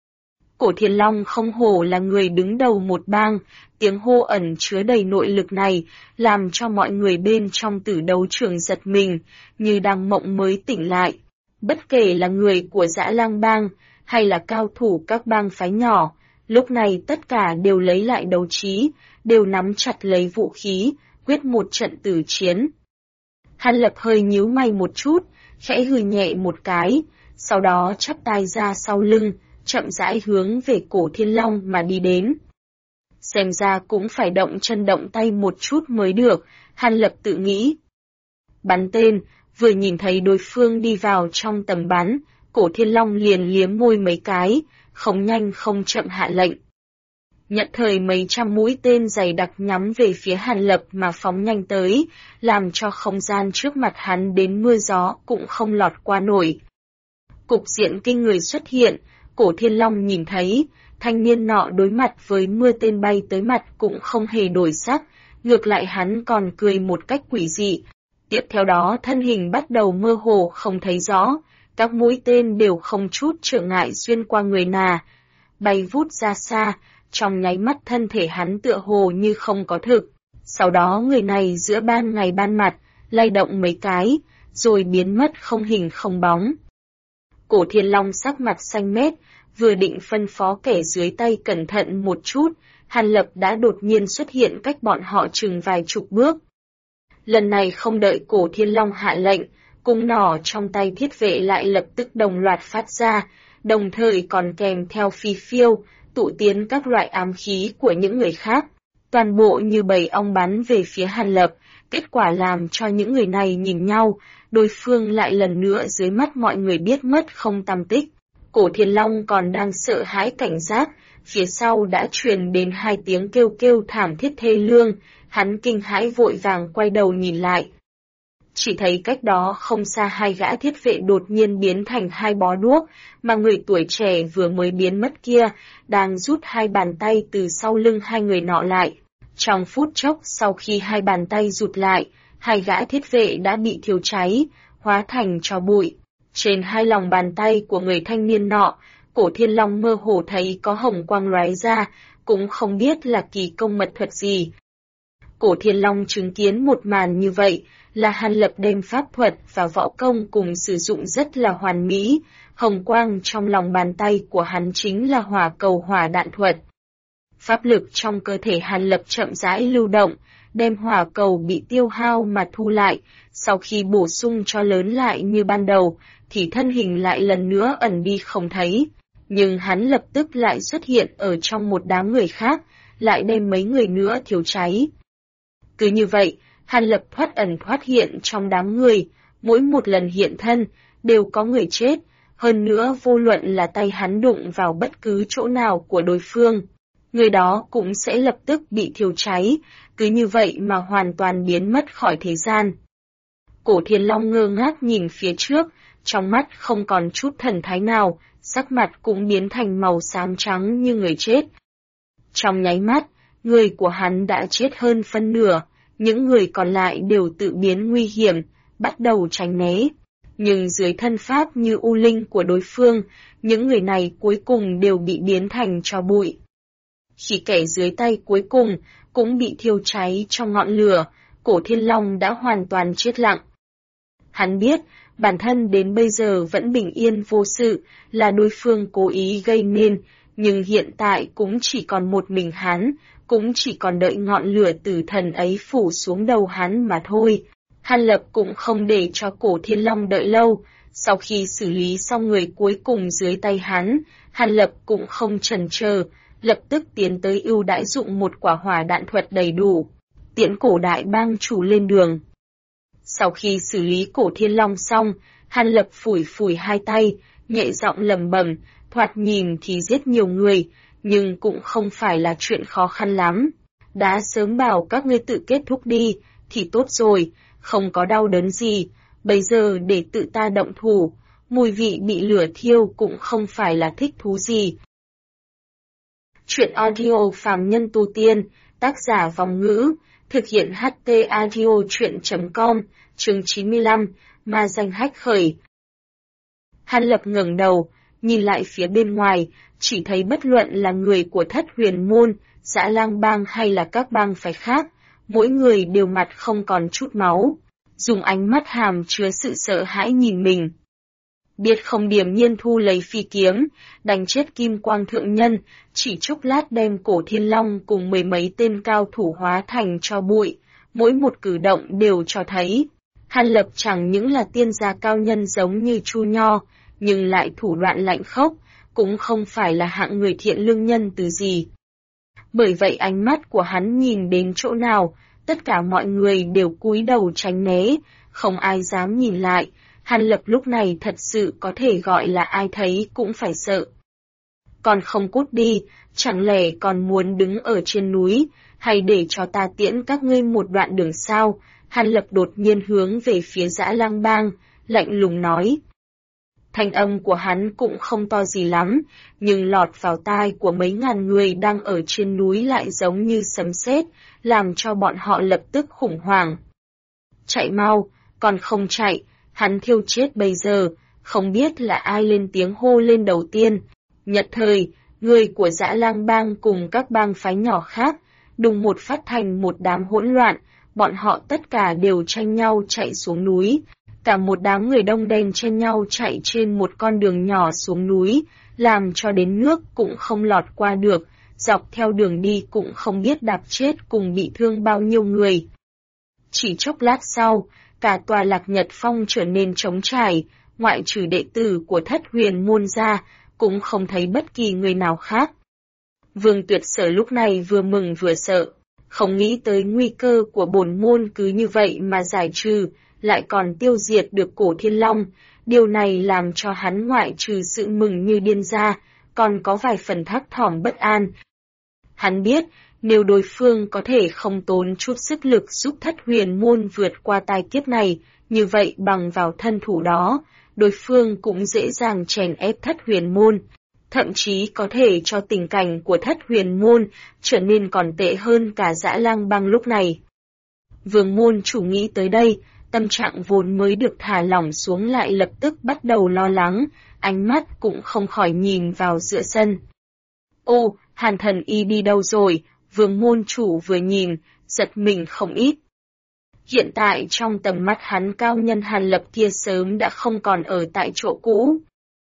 Cổ Thiên Long không hổ là người đứng đầu một bang, tiếng hô ẩn chứa đầy nội lực này, làm cho mọi người bên trong tử đấu trường giật mình, như đang mộng mới tỉnh lại. Bất kể là người của Dã Lang bang, hay là cao thủ các bang phái nhỏ, lúc này tất cả đều lấy lại đấu trí, đều nắm chặt lấy vũ khí, quyết một trận tử chiến. Hàn Lập hơi nhíu mày một chút, khẽ hừ nhẹ một cái, sau đó chắp tay ra sau lưng, chậm rãi hướng về Cổ Thiên Long mà đi đến. Xem ra cũng phải động chân động tay một chút mới được, Hàn Lập tự nghĩ. Bắn tên, vừa nhìn thấy đối phương đi vào trong tầm bắn, Cổ Thiên Long liền liếm môi mấy cái, không nhanh không chậm hạ lệnh. Nhận thời mấy trăm mũi tên dày đặc nhắm về phía Hàn Lập mà phóng nhanh tới, làm cho không gian trước mặt hắn đến mưa gió cũng không lọt qua nổi. Cục diện kinh người xuất hiện, Cổ Thiên Long nhìn thấy, thanh niên nọ đối mặt với mưa tên bay tới mặt cũng không hề đổi sắc, ngược lại hắn còn cười một cách quỷ dị. Tiếp theo đó thân hình bắt đầu mơ hồ không thấy rõ, các mũi tên đều không chút trở ngại xuyên qua người nà, bay vút ra xa, trong nháy mắt thân thể hắn tựa hồ như không có thực. Sau đó người này giữa ban ngày ban mặt, lay động mấy cái, rồi biến mất không hình không bóng. Cổ Thiên Long sắc mặt xanh mét, vừa định phân phó kẻ dưới tay cẩn thận một chút, Hàn Lập đã đột nhiên xuất hiện cách bọn họ chừng vài chục bước. Lần này không đợi Cổ Thiên Long hạ lệnh, cung nỏ trong tay thiết vệ lại lập tức đồng loạt phát ra, đồng thời còn kèm theo phi phiêu, tụ tiến các loại ám khí của những người khác. Toàn bộ như bầy ong bắn về phía Hàn Lập, kết quả làm cho những người này nhìn nhau, đối phương lại lần nữa dưới mắt mọi người biết mất không tăm tích. Cổ Thiên Long còn đang sợ hãi cảnh giác, phía sau đã truyền đến hai tiếng kêu kêu thảm thiết thê lương, hắn kinh hãi vội vàng quay đầu nhìn lại. Chỉ thấy cách đó không xa hai gã thiết vệ đột nhiên biến thành hai bó đuốc, mà người tuổi trẻ vừa mới biến mất kia, đang rút hai bàn tay từ sau lưng hai người nọ lại. Trong phút chốc sau khi hai bàn tay rụt lại, hai gã thiết vệ đã bị thiêu cháy, hóa thành tro bụi. Trên hai lòng bàn tay của người thanh niên nọ, Cổ Thiên Long mơ hồ thấy có hồng quang lóe ra, cũng không biết là kỳ công mật thuật gì. Cổ Thiên Long chứng kiến một màn như vậy, là Hàn Lập đem pháp thuật và võ công cùng sử dụng rất là hoàn mỹ, hồng quang trong lòng bàn tay của hắn chính là hỏa cầu hỏa đạn thuật. Pháp lực trong cơ thể Hàn Lập chậm rãi lưu động, đem hỏa cầu bị tiêu hao mà thu lại, sau khi bổ sung cho lớn lại như ban đầu, thì thân hình lại lần nữa ẩn đi không thấy. Nhưng hắn lập tức lại xuất hiện ở trong một đám người khác, lại đem mấy người nữa thiêu cháy. Cứ như vậy, Hàn Lập thoát ẩn thoát hiện trong đám người, mỗi một lần hiện thân, đều có người chết, hơn nữa vô luận là tay hắn đụng vào bất cứ chỗ nào của đối phương, người đó cũng sẽ lập tức bị thiêu cháy, cứ như vậy mà hoàn toàn biến mất khỏi thế gian. Cổ Thiên Long ngơ ngác nhìn phía trước, trong mắt không còn chút thần thái nào, sắc mặt cũng biến thành màu xám trắng như người chết. Trong nháy mắt, người của hắn đã chết hơn phân nửa, những người còn lại đều tự biến nguy hiểm, bắt đầu tránh né. Nhưng dưới thân pháp như u linh của đối phương, những người này cuối cùng đều bị biến thành tro bụi. Khi kẻ dưới tay cuối cùng cũng bị thiêu cháy trong ngọn lửa, Cổ Thiên Long đã hoàn toàn chết lặng. Hắn biết, bản thân đến bây giờ vẫn bình yên vô sự, là đối phương cố ý gây nên, nhưng hiện tại cũng chỉ còn một mình hắn, cũng chỉ còn đợi ngọn lửa tử thần ấy phủ xuống đầu hắn mà thôi. Hàn Lập cũng không để cho Cổ Thiên Long đợi lâu, sau khi xử lý xong người cuối cùng dưới tay hắn, Hàn Lập cũng không chần chờ, lập tức tiến tới ưu đãi dụng một quả hỏa đạn thuật đầy đủ, tiễn Cổ đại bang chủ lên đường. Sau khi xử lý Cổ Thiên Long xong, Hàn Lập phủi phủi hai tay, nhẹ giọng lẩm bẩm, thoạt nhìn thì giết nhiều người, nhưng cũng không phải là chuyện khó khăn lắm. Đã sớm bảo các ngươi tự kết thúc đi, thì tốt rồi, không có đau đớn gì, bây giờ để tự ta động thủ, mùi vị bị lửa thiêu cũng không phải là thích thú gì. Chuyện audio phàm nhân tu tiên, tác giả Vòng Ngữ, thực hiện HT audio chuyện.com, chương 95, ma danh hách khởi. Hàn Lập ngẩng đầu, nhìn lại phía bên ngoài, chỉ thấy bất luận là người của Thất Huyền Môn, Dã Lang bang hay là các bang phái khác, mỗi người đều mặt không còn chút máu, dùng ánh mắt hàm chứa sự sợ hãi nhìn mình. Biết không điềm nhiên thu lấy phi kiếm, đánh chết Kim Quang Thượng Nhân, chỉ chốc lát đem Cổ Thiên Long cùng mười mấy tên cao thủ hóa thành tro bụi, mỗi một cử động đều cho thấy. Hàn Lập chẳng những là tiên gia cao nhân giống như Chu Nho, nhưng lại thủ đoạn lạnh khốc, cũng không phải là hạng người thiện lương nhân từ gì. Bởi vậy ánh mắt của hắn nhìn đến chỗ nào, tất cả mọi người đều cúi đầu tránh né, không ai dám nhìn lại. Hàn Lập lúc này thật sự có thể gọi là ai thấy cũng phải sợ. còn không cút đi, chẳng lẽ còn muốn đứng ở trên núi, hay để cho ta tiễn các ngươi một đoạn đường sao? Hàn Lập đột nhiên hướng về phía Dã Lang Bang, lạnh lùng nói. Thanh âm của hắn cũng không to gì lắm, nhưng lọt vào tai của mấy ngàn người đang ở trên núi lại giống như sấm sét, làm cho bọn họ lập tức khủng hoảng. Chạy mau, còn không chạy, hắn thiêu chết bây giờ, không biết là ai lên tiếng hô lên đầu tiên. Nhất thời, người của Dã Lang Bang cùng các bang phái nhỏ khác, đùng một phát thành một đám hỗn loạn, bọn họ tất cả đều tranh nhau chạy xuống núi. Cả một đám người đông đen chen nhau chạy trên một con đường nhỏ xuống núi, làm cho đến nước cũng không lọt qua được, dọc theo đường đi cũng không biết đạp chết cùng bị thương bao nhiêu người. Chỉ chốc lát sau, cả tòa Lạc Nhật Phong trở nên trống trải, ngoại trừ đệ tử của Thất Huyền môn ra, cũng không thấy bất kỳ người nào khác. Vương Tuyệt Sở lúc này vừa mừng vừa sợ, không nghĩ tới nguy cơ của bổn môn cứ như vậy mà giải trừ, lại còn tiêu diệt được Cổ Thiên Long, điều này làm cho hắn ngoại trừ sự mừng như điên ra, còn có vài phần thấp thỏm bất an. Hắn biết, nếu đối phương có thể không tốn chút sức lực giúp Thất Huyền môn vượt qua tai kiếp này, như vậy bằng vào thân thủ đó, đối phương cũng dễ dàng chèn ép Thất Huyền môn, thậm chí có thể cho tình cảnh của Thất Huyền môn trở nên còn tệ hơn cả Dã Lang Bang lúc này. Vương môn chủ nghĩ tới đây, tâm trạng vốn mới được thả lỏng xuống lại lập tức bắt đầu lo lắng, ánh mắt cũng không khỏi nhìn vào giữa sân. Ô, Hàn Thần Y đi đâu rồi? Vương môn chủ vừa nhìn, giật mình không ít. Hiện tại trong tầm mắt hắn cao nhân Hàn Lập kia sớm đã không còn ở tại chỗ cũ.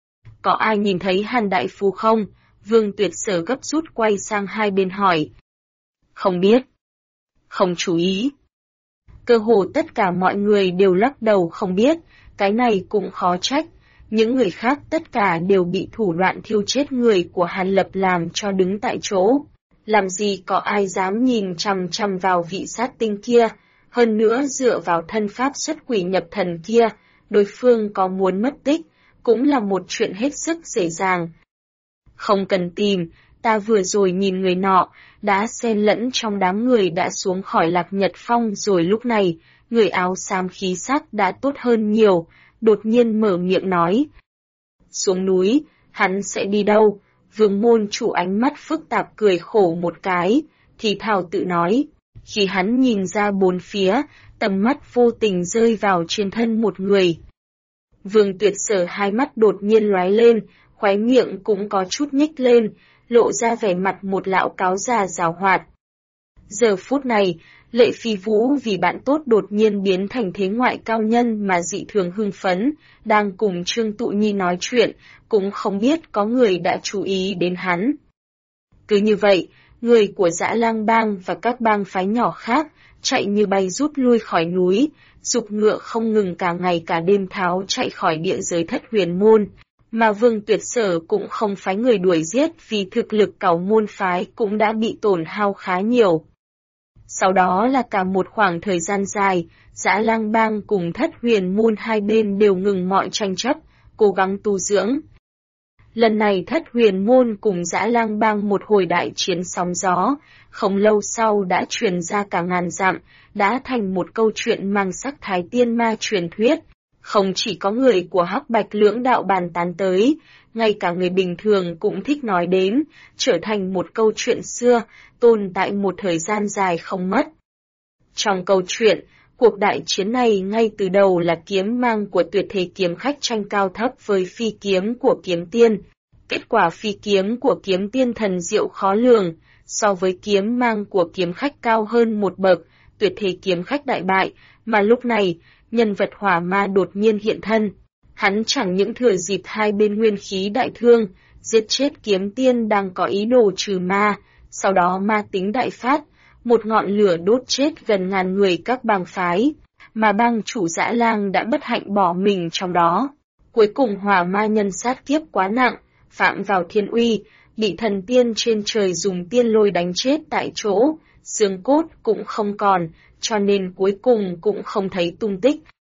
Có ai nhìn thấy Hàn Đại Phu không? Vương Tuyệt Sở gấp rút quay sang hai bên hỏi. Không biết. Không chú ý. Cơ hồ tất cả mọi người đều lắc đầu không biết, cái này cũng khó trách. Những người khác tất cả đều bị thủ đoạn thiêu chết người của Hàn Lập làm cho đứng tại chỗ. Làm gì có ai dám nhìn chằm chằm vào vị sát tinh kia, hơn nữa dựa vào thân pháp xuất quỷ nhập thần kia, đối phương có muốn mất tích, cũng là một chuyện hết sức dễ dàng. Không cần tìm, ta vừa rồi nhìn người nọ, đã xen lẫn trong đám người đã xuống khỏi Lạc Nhật Phong rồi lúc này, người áo xám khí sắc đã tốt hơn nhiều, đột nhiên mở miệng nói. Xuống núi, hắn sẽ đi đâu? Vương môn chủ ánh mắt phức tạp cười khổ một cái, thì thào tự nói. Khi hắn nhìn ra bốn phía, tầm mắt vô tình rơi vào trên thân một người. Vương Tuyệt Sở hai mắt đột nhiên lóe lên, khóe miệng cũng có chút nhếch lên, lộ ra vẻ mặt một lão cáo già giàu hoạt. Giờ phút này, Lệ Phi Vũ vì bạn tốt đột nhiên biến thành thế ngoại cao nhân mà dị thường hưng phấn, đang cùng Trương Tụ Nhi nói chuyện, cũng không biết có người đã chú ý đến hắn. Cứ như vậy, người của Dã Lang Bang và các bang phái nhỏ khác, chạy như bay rút lui khỏi núi, giục ngựa không ngừng cả ngày cả đêm tháo chạy khỏi địa giới Thất Huyền môn. Mà Vương Tuyệt Sở cũng không phái người đuổi giết vì thực lực cẩu môn phái cũng đã bị tổn hao khá nhiều. Sau đó là cả một khoảng thời gian dài, Dã Lang Bang cùng Thất Huyền môn hai bên đều ngừng mọi tranh chấp, cố gắng tu dưỡng. Lần này Thất Huyền môn cùng Dã Lang Bang một hồi đại chiến sóng gió, không lâu sau đã truyền ra cả ngàn dặm, đã thành một câu chuyện mang sắc thái tiên ma truyền thuyết. Không chỉ có người của Hắc Bạch lưỡng đạo bàn tán tới, ngay cả người bình thường cũng thích nói đến, trở thành một câu chuyện xưa, tồn tại một thời gian dài không mất. Trong câu chuyện, cuộc đại chiến này ngay từ đầu là kiếm mang của tuyệt thế kiếm khách tranh cao thấp với phi kiếm của kiếm tiên. Kết quả phi kiếm của kiếm tiên thần diệu khó lường, so với kiếm mang của kiếm khách cao hơn một bậc, tuyệt thế kiếm khách đại bại, mà lúc này, nhân vật hỏa ma đột nhiên hiện thân. Hắn chẳng những thừa dịp hai bên nguyên khí đại thương, giết chết kiếm tiên đang có ý đồ trừ ma, sau đó ma tính đại phát, một ngọn lửa đốt chết gần ngàn người các bang phái, mà bang chủ Dã Lang đã bất hạnh bỏ mình trong đó. Cuối cùng hỏa ma nhân sát kiếp quá nặng, phạm vào thiên uy, bị thần tiên trên trời dùng tiên lôi đánh chết tại chỗ, xương cốt cũng không còn, cho nên cuối cùng cũng không thấy tung tích.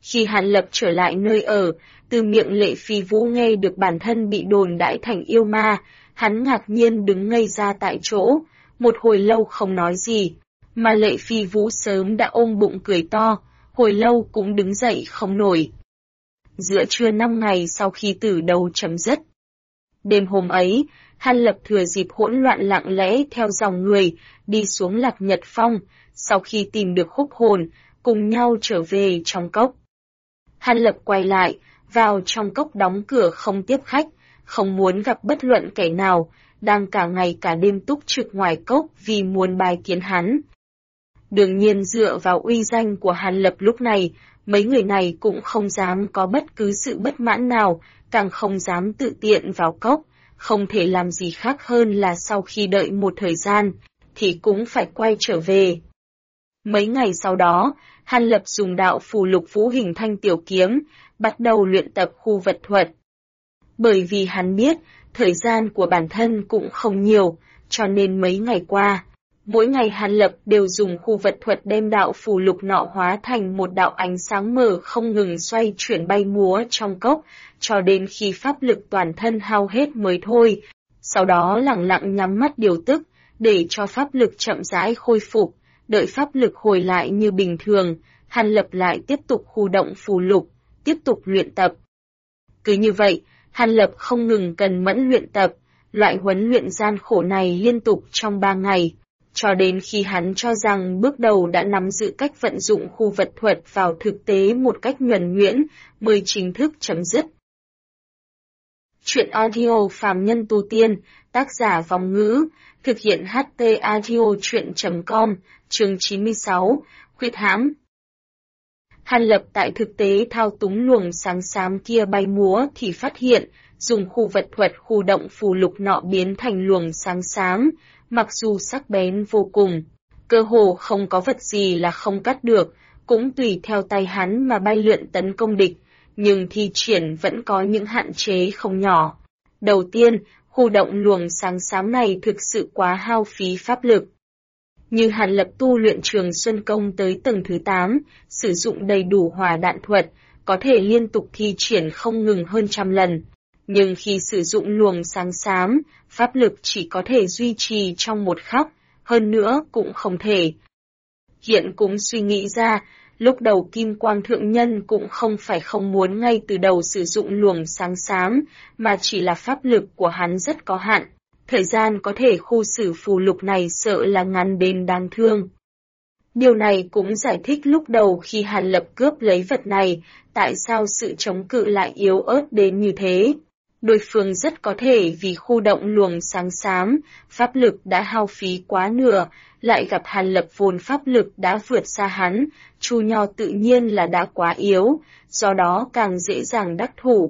Khi Hàn Lập trở lại nơi ở, từ miệng Lệ Phi Vũ nghe được bản thân bị đồn đãi thành yêu ma, hắn ngạc nhiên đứng ngây ra tại chỗ, một hồi lâu không nói gì, mà Lệ Phi Vũ sớm đã ôm bụng cười to, hồi lâu cũng đứng dậy không nổi. Giữa trưa 5 ngày sau khi tử đầu chấm dứt. Đêm hôm ấy, Hàn Lập thừa dịp hỗn loạn lặng lẽ theo dòng người, đi xuống Lạc Nhật Phong, sau khi tìm được húc hồn, cùng nhau trở về trong cốc. Hàn Lập quay lại, vào trong cốc đóng cửa không tiếp khách, không muốn gặp bất luận kẻ nào, đang cả ngày cả đêm túc trực ngoài cốc vì muốn bài kiến hắn. Đương nhiên dựa vào uy danh của Hàn Lập lúc này, mấy người này cũng không dám có bất cứ sự bất mãn nào, càng không dám tự tiện vào cốc, không thể làm gì khác hơn là sau khi đợi một thời gian, thì cũng phải quay trở về. Mấy ngày sau đó, Hàn Lập dùng đạo phù lục vũ hình thanh tiểu kiếm, bắt đầu luyện tập khu vật thuật. Bởi vì hắn biết, thời gian của bản thân cũng không nhiều, cho nên mấy ngày qua, mỗi ngày Hàn Lập đều dùng khu vật thuật đem đạo phù lục nọ hóa thành một đạo ánh sáng mờ không ngừng xoay chuyển bay múa trong cốc, cho đến khi pháp lực toàn thân hao hết mới thôi. Sau đó lặng lặng nhắm mắt điều tức, để cho pháp lực chậm rãi khôi phục, đợi pháp lực hồi lại như bình thường, Hàn Lập lại tiếp tục khu động phù lục, tiếp tục luyện tập. Cứ như vậy, Hàn Lập không ngừng cần mẫn luyện tập, loại huấn luyện gian khổ này liên tục trong 3 ngày, cho đến khi hắn cho rằng bước đầu đã nắm giữ cách vận dụng khu vật thuật vào thực tế một cách nhuần nhuyễn, mới chính thức chấm dứt. Chuyện audio Phàm Nhân Tu Tiên, tác giả Vong Ngữ, thực hiện HT Audio Chuyện.com, chương 96, Khuyết hãm. Hàn Lập tại thực tế thao túng luồng sáng xám kia bay múa thì phát hiện, dùng khu vật thuật khu động phù lục nọ biến thành luồng sáng xám, mặc dù sắc bén vô cùng, cơ hồ không có vật gì là không cắt được, cũng tùy theo tay hắn mà bay lượn tấn công địch, nhưng thi triển vẫn có những hạn chế không nhỏ. Đầu tiên, khu động luồng sáng xám này thực sự quá hao phí pháp lực. Như Hàn Lập tu luyện Trường Xuân Công tới tầng thứ 8, sử dụng đầy đủ hỏa đạn thuật, có thể liên tục thi triển không ngừng hơn 100 lần. Nhưng khi sử dụng luồng sáng xám, pháp lực chỉ có thể duy trì trong một khắc, hơn nữa cũng không thể. Hiện cũng suy nghĩ ra, lúc đầu Kim Quang Thượng Nhân cũng không phải không muốn ngay từ đầu sử dụng luồng sáng xám, mà chỉ là pháp lực của hắn rất có hạn. Thời gian có thể khu xử phù lục này sợ là ngắn đến đáng thương. Điều này cũng giải thích lúc đầu khi Hàn Lập cướp lấy vật này, tại sao sự chống cự lại yếu ớt đến như thế. Đối phương rất có thể vì khu động luồng sáng xám, pháp lực đã hao phí quá nửa, lại gặp Hàn Lập vốn pháp lực đã vượt xa hắn, Chu Nho tự nhiên là đã quá yếu, do đó càng dễ dàng đắc thủ.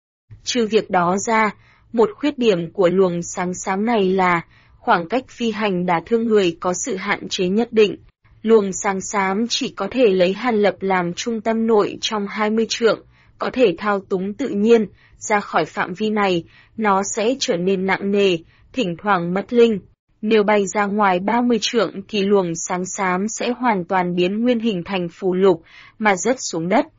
Trừ việc đó ra, một khuyết điểm của luồng sáng xám này là, khoảng cách phi hành đả thương người có sự hạn chế nhất định. Luồng sáng xám chỉ có thể lấy Hàn Lập làm trung tâm nội trong 20 trượng, có thể thao túng tự nhiên, ra khỏi phạm vi này, nó sẽ trở nên nặng nề, thỉnh thoảng mất linh. Nếu bay ra ngoài 30 trượng thì luồng sáng xám sẽ hoàn toàn biến nguyên hình thành phù lục, mà rớt xuống đất.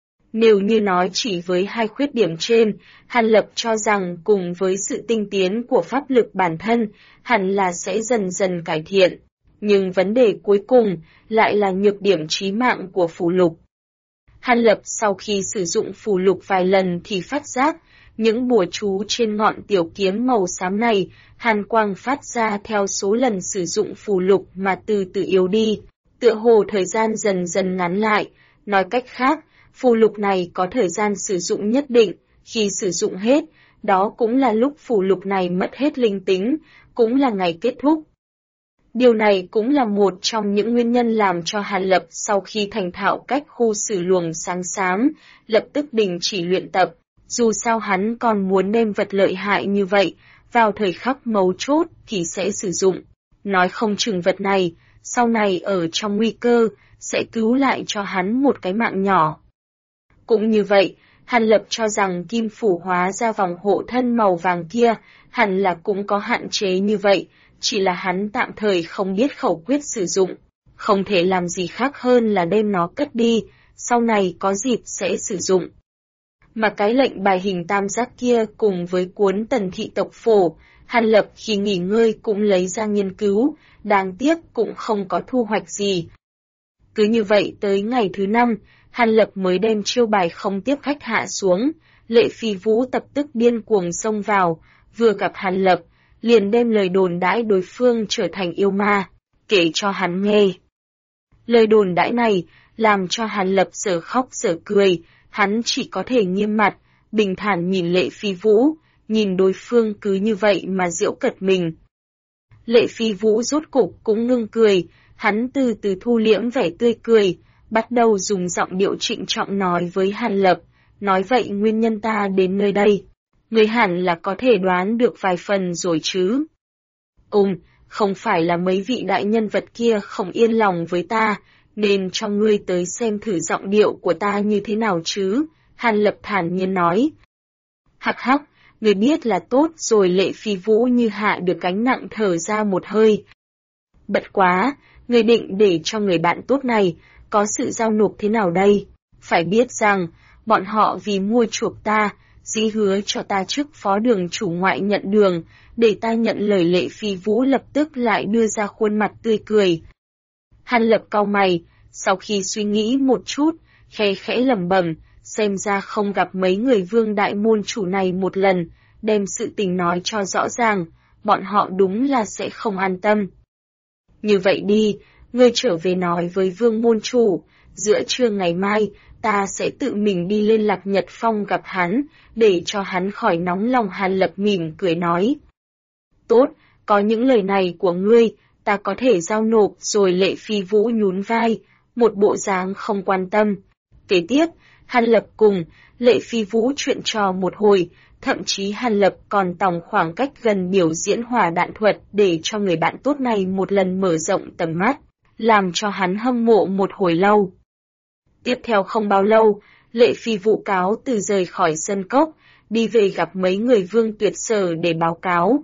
Nếu như nói chỉ với hai khuyết điểm trên, Hàn Lập cho rằng cùng với sự tinh tiến của pháp lực bản thân, hẳn là sẽ dần dần cải thiện. Nhưng vấn đề cuối cùng lại là nhược điểm chí mạng của phù lục. Hàn Lập sau khi sử dụng phù lục vài lần thì phát giác, những bùa chú trên ngọn tiểu kiếm màu xám này, hàn quang phát ra theo số lần sử dụng phù lục mà từ từ yếu đi, tựa hồ thời gian dần dần ngắn lại. Nói cách khác, phù lục này có thời gian sử dụng nhất định, khi sử dụng hết, đó cũng là lúc phù lục này mất hết linh tính, cũng là ngày kết thúc. Điều này cũng là một trong những nguyên nhân làm cho Hàn Lập sau khi thành thạo cách khu xử luồng sáng xám, lập tức đình chỉ luyện tập, dù sao hắn còn muốn đem vật lợi hại như vậy, vào thời khắc mấu chốt thì sẽ sử dụng. Nói không chừng vật này, sau này ở trong nguy cơ, sẽ cứu lại cho hắn một cái mạng nhỏ. Cũng như vậy, Hàn Lập cho rằng kim phủ hóa ra vòng hộ thân màu vàng kia, hẳn là cũng có hạn chế như vậy, chỉ là hắn tạm thời không biết khẩu quyết sử dụng, không thể làm gì khác hơn là đem nó cất đi, sau này có dịp sẽ sử dụng. Mà cái lệnh bài hình tam giác kia cùng với cuốn Tần Thị Tộc Phổ, Hàn Lập khi nghỉ ngơi cũng lấy ra nghiên cứu, đáng tiếc cũng không có thu hoạch gì. Cứ như vậy tới ngày thứ 5, Hàn Lập mới đem chiêu bài không tiếp khách hạ xuống, Lệ Phi Vũ tập tức điên cuồng xông vào, vừa gặp Hàn Lập, liền đem lời đồn đãi đối phương trở thành yêu ma, kể cho hắn nghe. Lời đồn đãi này làm cho Hàn Lập sở khóc sở cười, hắn chỉ có thể nghiêm mặt, bình thản nhìn Lệ Phi Vũ, nhìn đối phương cứ như vậy mà giễu cợt mình. Lệ Phi Vũ rốt cục cũng ngưng cười, hắn từ từ thu liễm vẻ tươi cười, bắt đầu dùng giọng điệu trịnh trọng nói với Hàn Lập, nói vậy nguyên nhân ta đến nơi đây, ngươi hẳn là có thể đoán được vài phần rồi chứ. Không phải là mấy vị đại nhân vật kia không yên lòng với ta, nên cho ngươi tới xem thử giọng điệu của ta như thế nào chứ, Hàn Lập thản nhiên nói. Hắc hắc, ngươi biết là tốt rồi. Lệ Phi Vũ như hạ được gánh nặng thở ra một hơi. Bật quá, ngươi định để cho người bạn tốt này có sự giao nộp thế nào đây? Phải biết rằng, bọn họ vì mua chuộc ta, dĩ hứa cho ta chức phó đường chủ ngoại nhận đường, để ta nhận lời. Lệ Phi Vũ lập tức lại đưa ra khuôn mặt tươi cười. Hàn Lập cau mày, sau khi suy nghĩ một chút, khe khẽ lẩm bẩm, xem ra không gặp mấy người Vương đại môn chủ này một lần, đem sự tình nói cho rõ ràng, bọn họ đúng là sẽ không an tâm. Như vậy đi, ngươi trở về nói với Vương môn chủ, giữa trưa ngày mai, ta sẽ tự mình đi lên Lạc Nhật Phong gặp hắn, để cho hắn khỏi nóng lòng. Hàn Lập mỉm cười nói. Tốt, có những lời này của ngươi, ta có thể giao nộp rồi. Lệ Phi Vũ nhún vai, một bộ dáng không quan tâm. Kế tiếp, Hàn Lập cùng Lệ Phi Vũ chuyện trò một hồi, thậm chí Hàn Lập còn tòng khoảng cách gần biểu diễn hỏa đạn thuật để cho người bạn tốt này một lần mở rộng tầm mắt, làm cho hắn hâm mộ một hồi lâu. Tiếp theo không bao lâu, Lệ Phi Vũ cáo từ rời khỏi sân cốc, đi về gặp mấy người Vương Tuyệt Sở để báo cáo.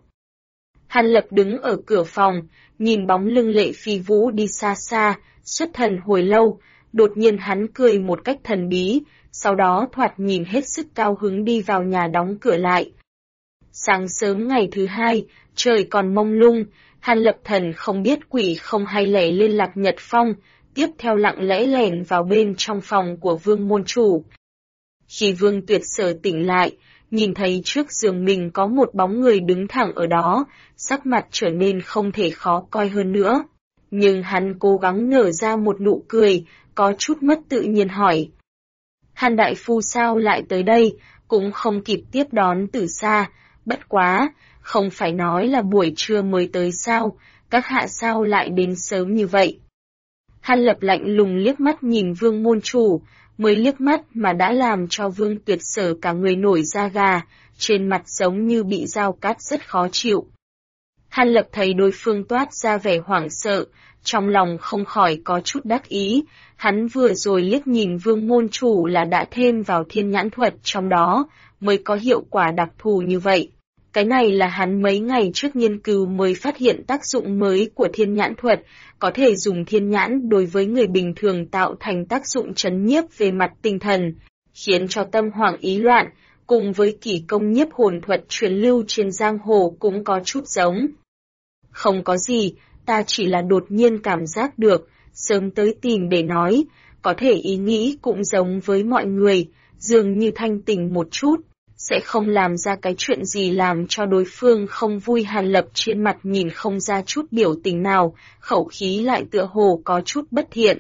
Hàn Lập đứng ở cửa phòng, nhìn bóng lưng Lệ Phi Vũ đi xa xa, xuất thần hồi lâu, đột nhiên hắn cười một cách thần bí, sau đó thoạt nhìn hết sức cao hứng đi vào nhà đóng cửa lại. Sáng sớm ngày thứ 2, trời còn mông lung, Hàn Lập thần không biết quỷ không hay lẻ lên Lạc Nhật Phong, tiếp theo lặng lẽ lẻn vào bên trong phòng của Vương môn chủ. Khi Vương Tuyệt Sở tỉnh lại, nhìn thấy trước giường mình có một bóng người đứng thẳng ở đó, sắc mặt trở nên không thể khó coi hơn nữa. Nhưng hắn cố gắng nở ra một nụ cười, có chút mất tự nhiên hỏi. Hàn đại phu sao lại tới đây, cũng không kịp tiếp đón từ xa, bất quá, không phải nói là buổi trưa mới tới sao, các hạ sao lại đến sớm như vậy. Hàn Lập lạnh lùng liếc mắt nhìn Vương môn chủ, mới liếc mắt mà đã làm cho Vương Tuyệt Sở cả người nổi da gà, trên mặt giống như bị dao cắt rất khó chịu. Hàn Lập thấy đối phương toát ra vẻ hoảng sợ, trong lòng không khỏi có chút đắc ý, hắn vừa rồi liếc nhìn Vương môn chủ là đã thêm vào thiên nhãn thuật trong đó, mới có hiệu quả đặc thù như vậy. Cái này là hắn mấy ngày trước nghiên cứu mới phát hiện tác dụng mới của thiên nhãn thuật, có thể dùng thiên nhãn đối với người bình thường tạo thành tác dụng trấn nhiếp về mặt tinh thần, khiến cho tâm hoảng ý loạn, cùng với kỷ công nhiếp hồn thuật truyền lưu trên giang hồ cũng có chút giống. Không có gì, ta chỉ là đột nhiên cảm giác được, sớm tới tìm để nói, có thể ý nghĩ cũng giống với mọi người, dường như thanh tỉnh một chút, sẽ không làm ra cái chuyện gì làm cho đối phương không vui. Hàn Lập trên mặt nhìn không ra chút biểu tình nào, khẩu khí lại tựa hồ có chút bất thiện.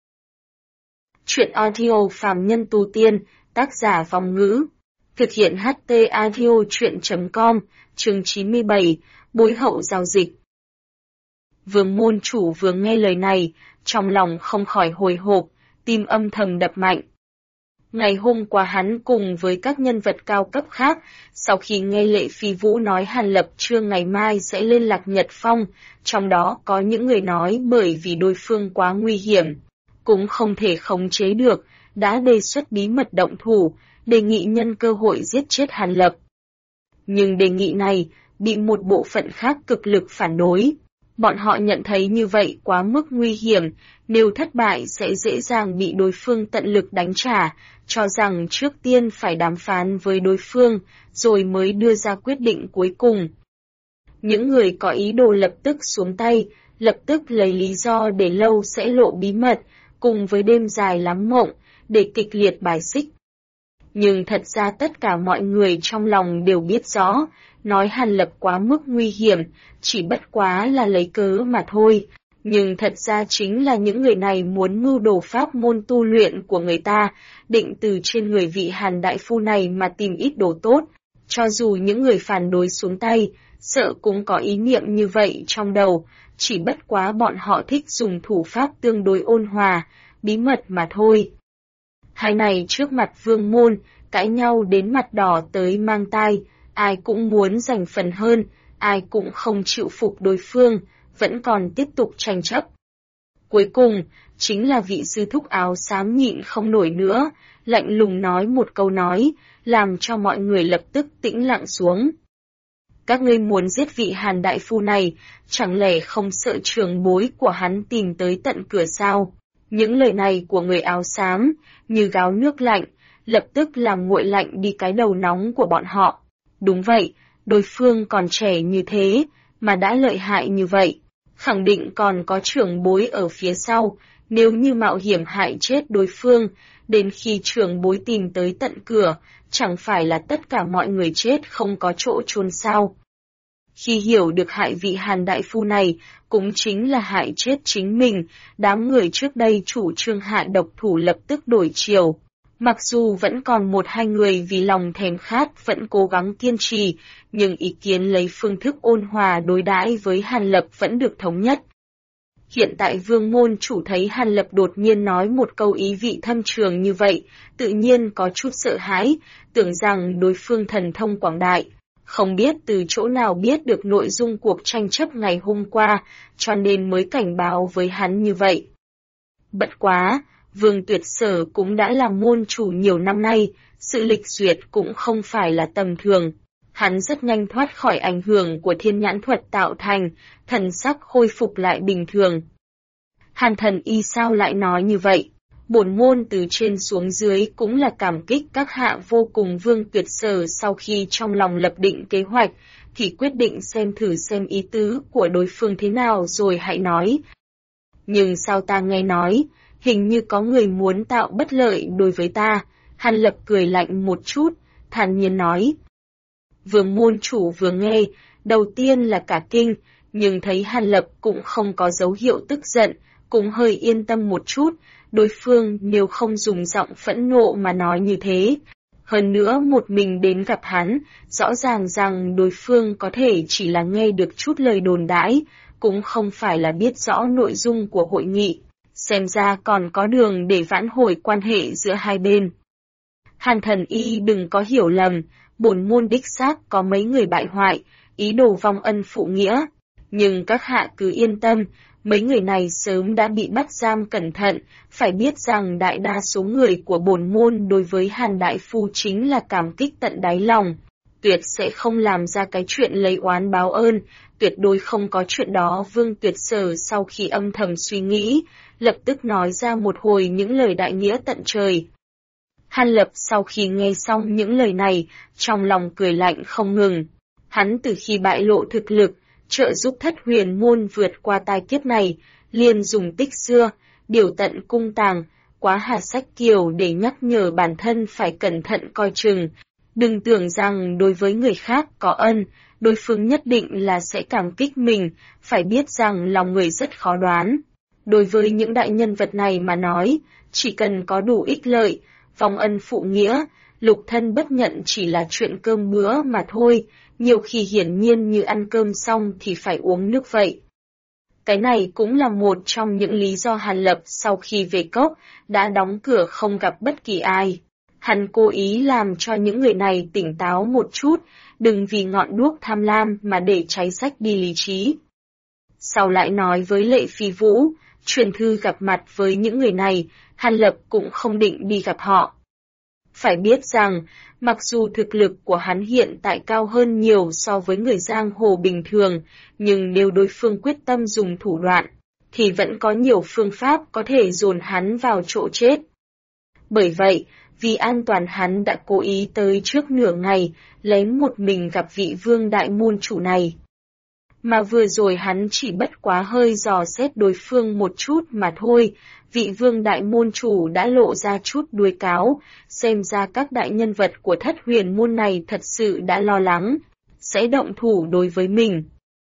Chuyện audio phàm nhân tu tiên, tác giả Vong Ngữ, thực hiện HT audio chuyện.com, chương 97, bối hậu giao dịch. Vương môn chủ vừa nghe lời này, trong lòng không khỏi hồi hộp, tim âm thầm đập mạnh. Ngày hôm qua hắn cùng với các nhân vật cao cấp khác, sau khi nghe Lệ Phi Vũ nói Hàn Lập trưa ngày mai sẽ lên Lạc Nhật Phong, trong đó có những người nói bởi vì đối phương quá nguy hiểm, cũng không thể khống chế được, đã đề xuất bí mật động thủ, đề nghị nhân cơ hội giết chết Hàn Lập. Nhưng đề nghị này bị một bộ phận khác cực lực phản đối. Bọn họ nhận thấy như vậy quá mức nguy hiểm, nếu thất bại sẽ dễ dàng bị đối phương tận lực đánh trả, cho rằng trước tiên phải đàm phán với đối phương, rồi mới đưa ra quyết định cuối cùng. Những người có ý đồ lập tức xuống tay, lập tức lấy lý do để lâu sẽ lộ bí mật, cùng với đêm dài lắm mộng, để kịch liệt bài xích. Nhưng thật ra tất cả mọi người trong lòng đều biết rõ, nói Hàn Lập quá mức nguy hiểm, chỉ bất quá là lấy cớ mà thôi. Nhưng thật ra chính là những người này muốn mưu đồ pháp môn tu luyện của người ta, định từ trên người vị Hàn đại phu này mà tìm ít đồ tốt. Cho dù những người phản đối xuống tay, sợ cũng có ý niệm như vậy trong đầu, chỉ bất quá bọn họ thích dùng thủ pháp tương đối ôn hòa, bí mật mà thôi. Hai này trước mặt Vương Môn, cãi nhau đến mặt đỏ tới mang tai, ai cũng muốn giành phần hơn, ai cũng không chịu phục đối phương, vẫn còn tiếp tục tranh chấp. Cuối cùng, chính là vị sư thúc áo xám nhịn không nổi nữa, lạnh lùng nói một câu nói, làm cho mọi người lập tức tĩnh lặng xuống. Các ngươi muốn giết vị Hàn đại phu này, chẳng lẽ không sợ trưởng bối của hắn tìm tới tận cửa sao? Những lời này của người áo xám, như gáo nước lạnh, lập tức làm nguội lạnh đi cái đầu nóng của bọn họ. Đúng vậy, đối phương còn trẻ như thế, mà đã lợi hại như vậy, khẳng định còn có trưởng bối ở phía sau, nếu như mạo hiểm hại chết đối phương, đến khi trưởng bối tìm tới tận cửa, chẳng phải là tất cả mọi người chết không có chỗ chôn sao. Khi hiểu được hại vị Hàn đại phu này, cũng chính là hại chết chính mình, đám người trước đây chủ trương hạ độc thủ lập tức đổi chiều. Mặc dù vẫn còn một hai người vì lòng thèm khát vẫn cố gắng kiên trì, nhưng ý kiến lấy phương thức ôn hòa đối đãi với Hàn Lập vẫn được thống nhất. Hiện tại Vương Môn chủ thấy Hàn Lập đột nhiên nói một câu ý vị thâm trường như vậy, tự nhiên có chút sợ hãi, tưởng rằng đối phương thần thông quảng đại. Không biết từ chỗ nào biết được nội dung cuộc tranh chấp ngày hôm qua, cho nên mới cảnh báo với hắn như vậy. Bất quá, Vương Tuyệt Sở cũng đã làm môn chủ nhiều năm nay, sự lịch duyệt cũng không phải là tầm thường. Hắn rất nhanh thoát khỏi ảnh hưởng của thiên nhãn thuật tạo thành, thần sắc khôi phục lại bình thường. Hàn thần y sao lại nói như vậy? Bổn môn từ trên xuống dưới cũng là cảm kích các hạ vô cùng. Vương Tuyệt Sở sau khi trong lòng lập định kế hoạch, thì quyết định xem thử xem ý tứ của đối phương thế nào rồi hãy nói. Nhưng sao ta nghe nói, hình như có người muốn tạo bất lợi đối với ta. Hàn Lập cười lạnh một chút, thản nhiên nói. Vương môn chủ vừa nghe, đầu tiên là cả kinh, nhưng thấy Hàn Lập cũng không có dấu hiệu tức giận, cũng hơi yên tâm một chút. Đối phương nếu không dùng giọng phẫn nộ mà nói như thế. Hơn nữa một mình đến gặp hắn, rõ ràng rằng đối phương có thể chỉ là nghe được chút lời đồn đãi, cũng không phải là biết rõ nội dung của hội nghị. Xem ra còn có đường để vãn hồi quan hệ giữa hai bên. Hàn thần y đừng có hiểu lầm, bổn môn đích xác có mấy người bại hoại, ý đồ vong ân phụ nghĩa. Nhưng các hạ cứ yên tâm, mấy người này sớm đã bị bắt giam cẩn thận, phải biết rằng đại đa số người của bổn môn đối với Hàn đại phu chính là cảm kích tận đáy lòng. Tuyệt sẽ không làm ra cái chuyện lấy oán báo ơn, tuyệt đối không có chuyện đó. Vương Tuyệt Sở sau khi âm thầm suy nghĩ, lập tức nói ra một hồi những lời đại nghĩa tận trời. Hàn Lập sau khi nghe xong những lời này, trong lòng cười lạnh không ngừng. Hắn từ khi bại lộ thực lực, trợ giúp Thất Huyền môn vượt qua tai kiếp này, liền dùng tích xưa, điều tận cung tàng, quá hà sách kiều để nhắc nhở bản thân phải cẩn thận coi chừng. Đừng tưởng rằng đối với người khác có ân, đối phương nhất định là sẽ cảm kích mình, phải biết rằng lòng người rất khó đoán. Đối với những đại nhân vật này mà nói, chỉ cần có đủ ích lợi, vong ân phụ nghĩa, lục thân bất nhận chỉ là chuyện cơm bữa mà thôi, nhiều khi hiển nhiên như ăn cơm xong thì phải uống nước vậy. Cái này cũng là một trong những lý do Hàn Lập sau khi về cốc, đã đóng cửa không gặp bất kỳ ai. Hắn cố ý làm cho những người này tỉnh táo một chút, đừng vì ngọn đuốc tham lam mà để cháy sách đi lý trí. Sau lại nói với Lệ Phi Vũ, truyền thư gặp mặt với những người này, Hàn Lập cũng không định đi gặp họ. Phải biết rằng, mặc dù thực lực của hắn hiện tại cao hơn nhiều so với người giang hồ bình thường, nhưng nếu đối phương quyết tâm dùng thủ đoạn, thì vẫn có nhiều phương pháp có thể dồn hắn vào chỗ chết. Bởi vậy, vì an toàn hắn đã cố ý tới trước nửa ngày, lén một mình gặp vị Vương đại môn chủ này. Mà vừa rồi hắn chỉ bất quá hơi dò xét đối phương một chút mà thôi, vị Vương đại môn chủ đã lộ ra chút đuôi cáo, xem ra các đại nhân vật của Thất Huyền môn này thật sự đã lo lắng, sẽ động thủ đối với mình.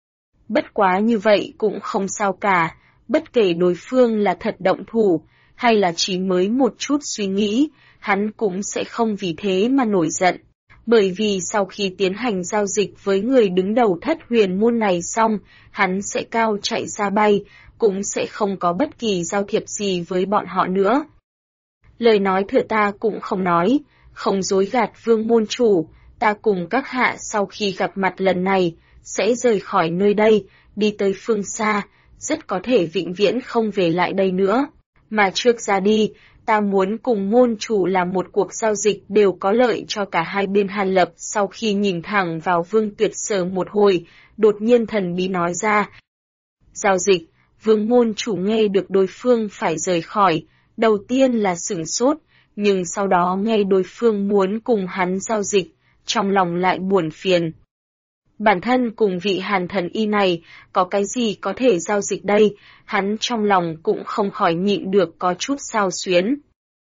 Bất quá như vậy cũng không sao cả, bất kể đối phương là thật động thủ, hay là chỉ mới một chút suy nghĩ, hắn cũng sẽ không vì thế mà nổi giận. Bởi vì sau khi tiến hành giao dịch với người đứng đầu Thất Huyền môn này xong, hắn sẽ cao chạy ra bay, cũng sẽ không có bất kỳ giao thiệp gì với bọn họ nữa. Lời nói thừa ta cũng không nói, không dối gạt Vương môn chủ, ta cùng các hạ sau khi gặp mặt lần này, sẽ rời khỏi nơi đây, đi tới phương xa, rất có thể vĩnh viễn không về lại đây nữa. Mà trước ra đi, ta muốn cùng môn chủ làm một cuộc giao dịch đều có lợi cho cả hai bên. Hàn Lập sau khi nhìn thẳng vào Vương Tuyệt Sở một hồi, đột nhiên thần bí nói ra. Giao dịch, Vương môn chủ nghe được đối phương phải rời khỏi, đầu tiên là sửng sốt, nhưng sau đó nghe đối phương muốn cùng hắn giao dịch, trong lòng lại buồn phiền. Bản thân cùng vị Hàn thần y này, có cái gì có thể giao dịch đây, hắn trong lòng cũng không khỏi nhịn được có chút xao xuyến.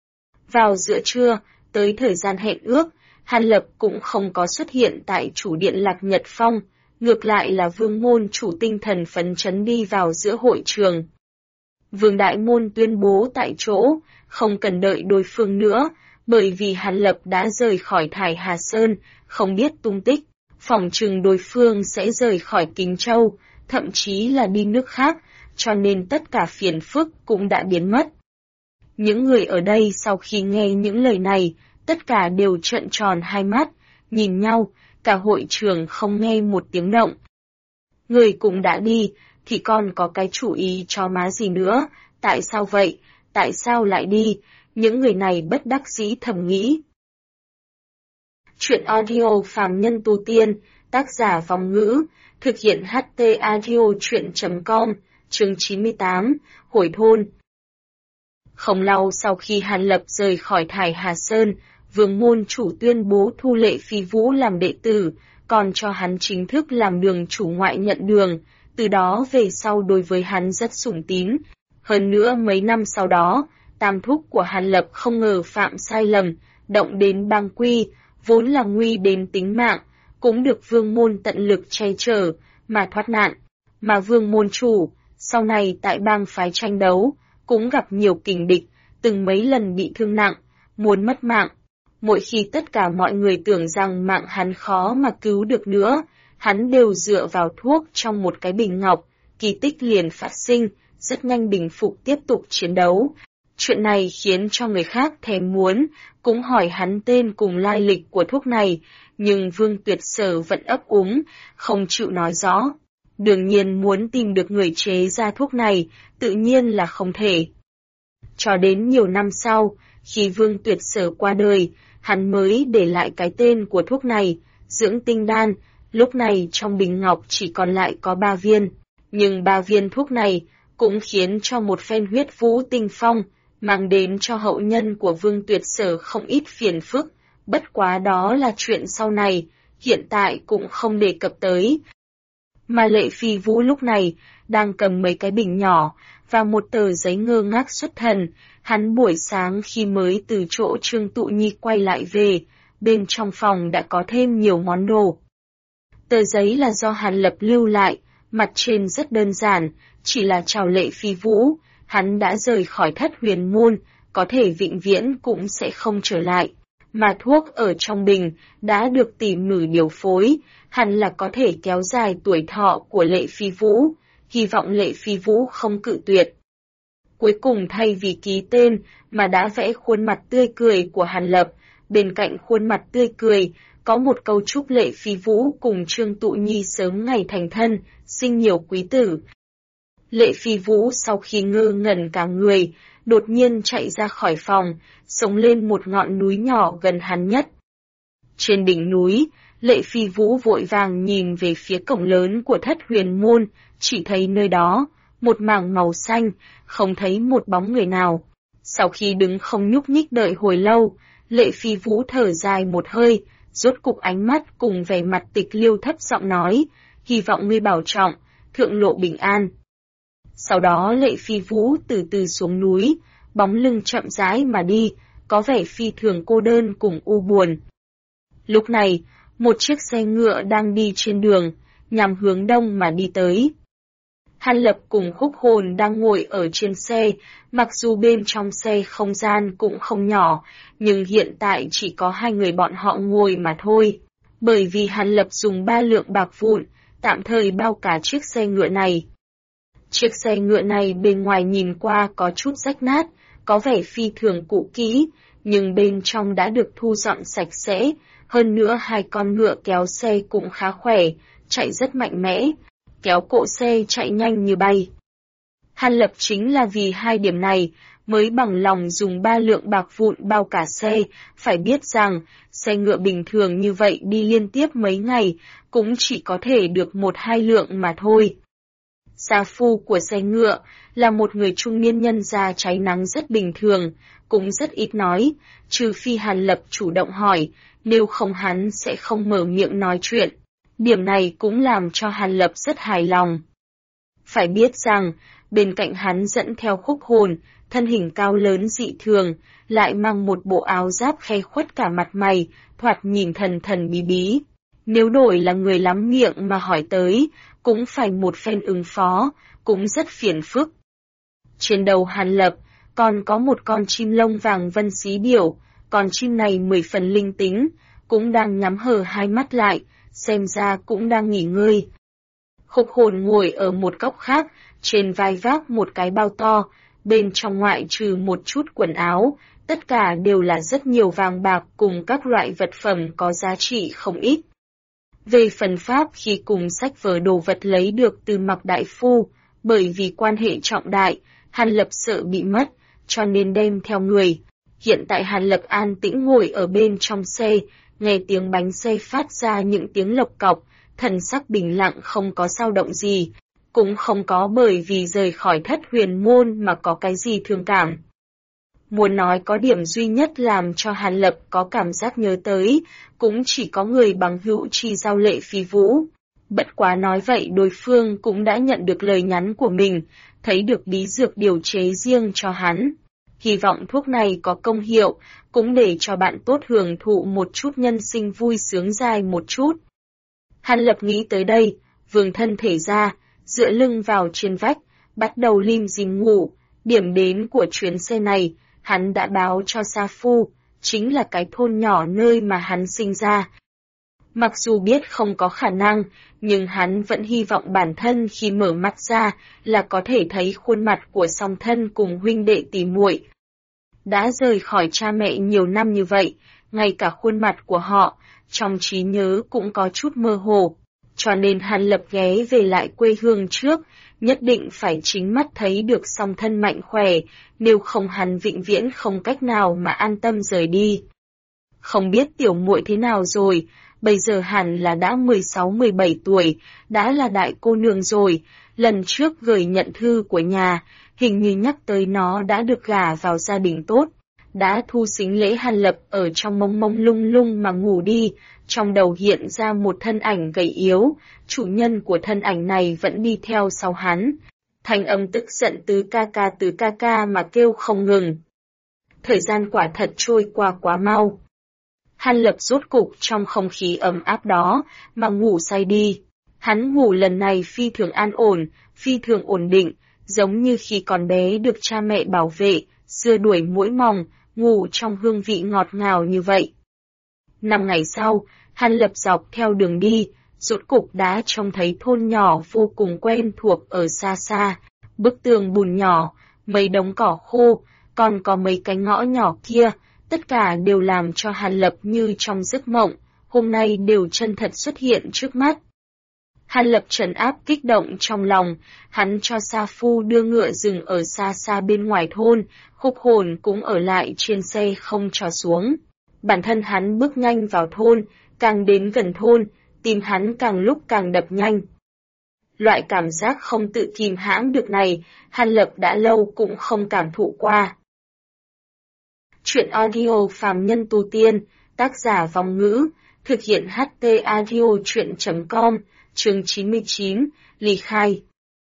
Vào giữa trưa, tới thời gian hẹn ước, Hàn Lập cũng không có xuất hiện tại chủ điện Lạc Nhật Phong, ngược lại là Vương môn chủ tinh thần phấn chấn đi vào giữa hội trường. Vương đại môn tuyên bố tại chỗ, không cần đợi đối phương nữa, bởi vì Hàn Lập đã rời khỏi Thải Hà Sơn, không biết tung tích. Phỏng chừng đối phương sẽ rời khỏi Kính Châu, thậm chí là đi nước khác, cho nên tất cả phiền phức cũng đã biến mất. Những người ở đây sau khi nghe những lời này, tất cả đều trợn tròn hai mắt, nhìn nhau, cả hội trường không nghe một tiếng động. Người cũng đã đi, thì còn có cái chủ ý cho má gì nữa, tại sao vậy, tại sao lại đi, những người này bất đắc dĩ thầm nghĩ. Chuyện audio phàm nhân tu tiên, tác giả Vong Ngữ, thực hiện HT audio chuyện.com, chương 98, Hồi thôn. Không lâu sau khi Hàn Lập rời khỏi Thải Hà Sơn, Vương môn chủ tuyên bố thu Lệ Phi Vũ làm đệ tử, còn cho hắn chính thức làm đường chủ ngoại nhận đường, từ đó về sau đối với hắn rất sủng tín. Hơn nữa mấy năm sau đó, tam thúc của Hàn Lập không ngờ phạm sai lầm, động đến bang quy, vốn là nguy đến tính mạng, cũng được Vương môn tận lực che chở, mà thoát nạn. Mà Vương môn chủ, sau này tại bang phái tranh đấu, cũng gặp nhiều kình địch, từng mấy lần bị thương nặng, muốn mất mạng. Mỗi khi tất cả mọi người tưởng rằng mạng hắn khó mà cứu được nữa, hắn đều dựa vào thuốc trong một cái bình ngọc, kỳ tích liền phát sinh, rất nhanh bình phục tiếp tục chiến đấu. Chuyện này khiến cho người khác thèm muốn, cũng hỏi hắn tên cùng lai lịch của thuốc này, nhưng Vương Tuyệt Sở vẫn ấp úng, không chịu nói rõ. Đương nhiên muốn tìm được người chế ra thuốc này, tự nhiên là không thể. Cho đến nhiều năm sau, khi Vương Tuyệt Sở qua đời, hắn mới để lại cái tên của thuốc này, dưỡng tinh đan, lúc này trong bình ngọc chỉ còn lại có 3 viên. Nhưng 3 viên thuốc này cũng khiến cho một phen huyết vũ tinh phong, mang đến cho hậu nhân của Vương Tuyệt Sở không ít phiền phức, bất quá đó là chuyện sau này, hiện tại cũng không đề cập tới. Mà Lệ Phi Vũ lúc này, đang cầm mấy cái bình nhỏ, và một tờ giấy ngơ ngác xuất thần, hắn buổi sáng khi mới từ chỗ Trương Tụ Nhi quay lại về, bên trong phòng đã có thêm nhiều món đồ. Tờ giấy là do Hàn Lập lưu lại, mặt trên rất đơn giản, chỉ là chào Lệ Phi Vũ, hắn đã rời khỏi Thất Huyền môn, có thể vĩnh viễn cũng sẽ không trở lại. Mà thuốc ở trong bình đã được tỉ mỉ điều phối, hẳn là có thể kéo dài tuổi thọ của Lệ Phi Vũ, hy vọng Lệ Phi Vũ không cự tuyệt. Cuối cùng thay vì ký tên mà đã vẽ khuôn mặt tươi cười của Hàn Lập, bên cạnh khuôn mặt tươi cười có một câu chúc Lệ Phi Vũ cùng Trương Tụ Nhi sớm ngày thành thân, sinh nhiều quý tử. Lệ Phi Vũ sau khi ngơ ngẩn cả người, đột nhiên chạy ra khỏi phòng, xông lên một ngọn núi nhỏ gần hắn nhất. Trên đỉnh núi, Lệ Phi Vũ vội vàng nhìn về phía cổng lớn của Thất Huyền Môn, chỉ thấy nơi đó, một mảng màu xanh, không thấy một bóng người nào. Sau khi đứng không nhúc nhích đợi hồi lâu, Lệ Phi Vũ thở dài một hơi, rốt cục ánh mắt cùng vẻ mặt Tịch Liêu thấp giọng nói, hy vọng ngươi bảo trọng, thượng lộ bình an. Sau đó Lệ Phi Vũ từ từ xuống núi, bóng lưng chậm rãi mà đi, có vẻ phi thường cô đơn cùng u buồn. Lúc này, một chiếc xe ngựa đang đi trên đường, nhằm hướng đông mà đi tới. Hàn Lập cùng Khúc Hồn đang ngồi ở trên xe, mặc dù bên trong xe không gian cũng không nhỏ, nhưng hiện tại chỉ có hai người bọn họ ngồi mà thôi. Bởi vì Hàn Lập dùng 3 lượng bạc vụn, tạm thời bao cả chiếc xe ngựa này. Chiếc xe ngựa này bên ngoài nhìn qua có chút rách nát, có vẻ phi thường cũ kỹ, nhưng bên trong đã được thu dọn sạch sẽ, hơn nữa hai con ngựa kéo xe cũng khá khỏe, chạy rất mạnh mẽ, kéo cộ xe chạy nhanh như bay. Hàn Lập chính là vì hai điểm này, mới bằng lòng dùng 3 lượng bạc vụn bao cả xe, phải biết rằng, xe ngựa bình thường như vậy đi liên tiếp mấy ngày, cũng chỉ có thể được 1-2 lượng mà thôi. Gia phu của xe ngựa là một người trung niên nhân da cháy nắng rất bình thường, cũng rất ít nói, trừ phi Hàn Lập chủ động hỏi, nếu không hắn sẽ không mở miệng nói chuyện. Điểm này cũng làm cho Hàn Lập rất hài lòng. Phải biết rằng, bên cạnh hắn dẫn theo Khúc Hồn, thân hình cao lớn dị thường, lại mang một bộ áo giáp khe khuất cả mặt mày, thoạt nhìn thần thần bí bí. Nếu đổi là người lắm miệng mà hỏi tới, cũng phải một phen ứng phó, cũng rất phiền phức. Trên đầu Hàn Lập, còn có một con chim lông vàng vân xí điểu, con chim này 10 phần linh tính, cũng đang nhắm hờ hai mắt lại, xem ra cũng đang nghỉ ngơi. Khúc Hồn ngồi ở một góc khác, trên vai vác một cái bao to, bên trong ngoại trừ một chút quần áo, tất cả đều là rất nhiều vàng bạc cùng các loại vật phẩm có giá trị không ít. Về phần pháp khi cùng sách vở đồ vật lấy được từ Mạc Đại Phu, bởi vì quan hệ trọng đại, Hàn Lập sợ bị mất, cho nên đem theo người. Hiện tại Hàn Lập an tĩnh ngồi ở bên trong xe, nghe tiếng bánh xe phát ra những tiếng lộc cọc, thần sắc bình lặng không có dao động gì, cũng không có bởi vì rời khỏi Thất Huyền Môn mà có cái gì thương cảm. Muốn nói có điểm duy nhất làm cho Hàn Lập có cảm giác nhớ tới, cũng chỉ có người bằng hữu chi giao Lệ Phi Vũ. Bất quá nói vậy đối phương cũng đã nhận được lời nhắn của mình, thấy được bí dược điều chế riêng cho hắn. Hy vọng thuốc này có công hiệu, cũng để cho bạn tốt hưởng thụ một chút nhân sinh vui sướng dài một chút. Hàn Lập nghĩ tới đây, vươn thân thể ra, dựa lưng vào trên vách, bắt đầu lim dim ngủ. Điểm đến của chuyến xe này, hắn đã báo cho Sa Phu, chính là cái thôn nhỏ nơi mà hắn sinh ra. Mặc dù biết không có khả năng, nhưng hắn vẫn hy vọng bản thân khi mở mắt ra là có thể thấy khuôn mặt của song thân cùng huynh đệ tỷ muội. Đã rời khỏi cha mẹ nhiều năm như vậy, ngay cả khuôn mặt của họ, trong trí nhớ cũng có chút mơ hồ. Cho nên Hàn Lập ghé về lại quê hương trước, nhất định phải chính mắt thấy được song thân mạnh khỏe, nếu không hắn vĩnh viễn không cách nào mà an tâm rời đi. Không biết tiểu muội thế nào rồi, bây giờ hẳn là đã 16-17 tuổi, đã là đại cô nương rồi, lần trước gửi nhận thư của nhà, hình như nhắc tới nó đã được gả vào gia đình tốt, đã thu sính lễ. Hàn Lập ở trong mông mông lung lung mà ngủ đi, trong đầu hiện ra một thân ảnh gầy yếu, chủ nhân của thân ảnh này vẫn đi theo sau hắn. Thanh âm tức giận tứ ca ca mà kêu không ngừng. Thời gian quả thật trôi qua quá mau. Hàn Lập rốt cục trong không khí ấm áp đó mà ngủ say đi. Hắn ngủ lần này phi thường an ổn, phi thường ổn định, giống như khi còn bé được cha mẹ bảo vệ, xua đuổi muỗi mòng, ngủ trong hương vị ngọt ngào như vậy. 5 ngày sau, Hàn Lập dọc theo đường đi, rốt cục đã trông thấy thôn nhỏ vô cùng quen thuộc ở xa xa, bức tường bùn nhỏ, mấy đống cỏ khô, còn có mấy cái ngõ nhỏ kia, tất cả đều làm cho Hàn Lập như trong giấc mộng, hôm nay đều chân thật xuất hiện trước mắt. Hàn Lập trấn áp kích động trong lòng, hắn cho Sa Phu đưa ngựa dừng ở xa xa bên ngoài thôn, Khúc Hồn cũng ở lại trên xe không cho xuống. Bản thân hắn bước nhanh vào thôn, càng đến gần thôn, tim hắn càng lúc càng đập nhanh. Loại cảm giác không tự kìm hãm được này, Hàn Lập đã lâu cũng không cảm thụ qua. Chuyện audio phàm nhân tu tiên, tác giả Vong Ngữ, thực hiện HT Audio Chuyện.com, chương 99, ly khai.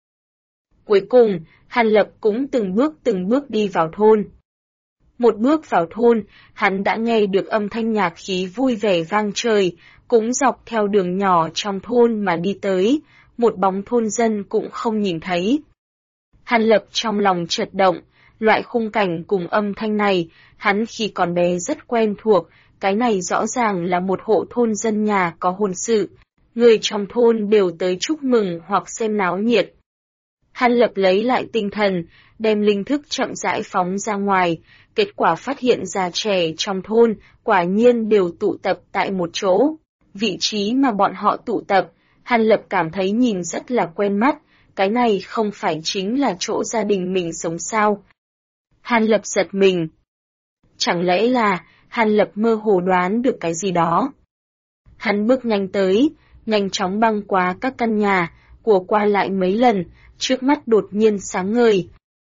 Cuối cùng, Hàn Lập cũng từng bước đi vào thôn. Một bước vào thôn, hắn đã nghe được âm thanh nhạc khí vui vẻ vang trời, cũng dọc theo đường nhỏ trong thôn mà đi tới, một bóng thôn dân cũng không nhìn thấy. Hàn Lập trong lòng chợt động, loại khung cảnh cùng âm thanh này, hắn khi còn bé rất quen thuộc, cái này rõ ràng là một hộ thôn dân nhà có hôn sự, người trong thôn đều tới chúc mừng hoặc xem náo nhiệt. Hàn Lập lấy lại tinh thần, đem linh thức chậm rãi phóng ra ngoài, kết quả phát hiện già trẻ trong thôn quả nhiên đều tụ tập tại một chỗ. Vị trí mà bọn họ tụ tập, Hàn Lập cảm thấy nhìn rất là quen mắt, cái này không phải chính là chỗ gia đình mình sống sao. Hàn Lập giật mình. Chẳng lẽ là Hàn Lập mơ hồ đoán được cái gì đó. Hắn bước nhanh tới, nhanh chóng băng qua các căn nhà, của qua lại mấy lần, trước mắt đột nhiên sáng ngời.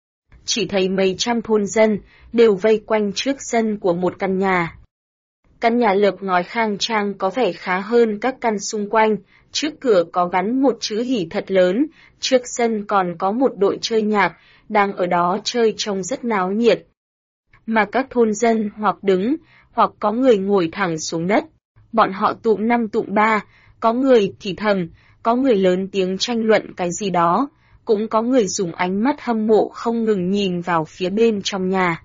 Chỉ thấy mấy trăm thôn dân, đều vây quanh trước sân của một căn nhà. Căn nhà lợp ngói khang trang có vẻ khá hơn các căn xung quanh, trước cửa có gắn một chữ hỉ thật lớn, trước sân còn có một đội chơi nhạc, đang ở đó chơi trông rất náo nhiệt. Mà các thôn dân hoặc đứng, hoặc có người ngồi thẳng xuống đất, bọn họ tụm năm tụm ba, có người thì thầm, có người lớn tiếng tranh luận cái gì đó, cũng có người dùng ánh mắt hâm mộ không ngừng nhìn vào phía bên trong nhà.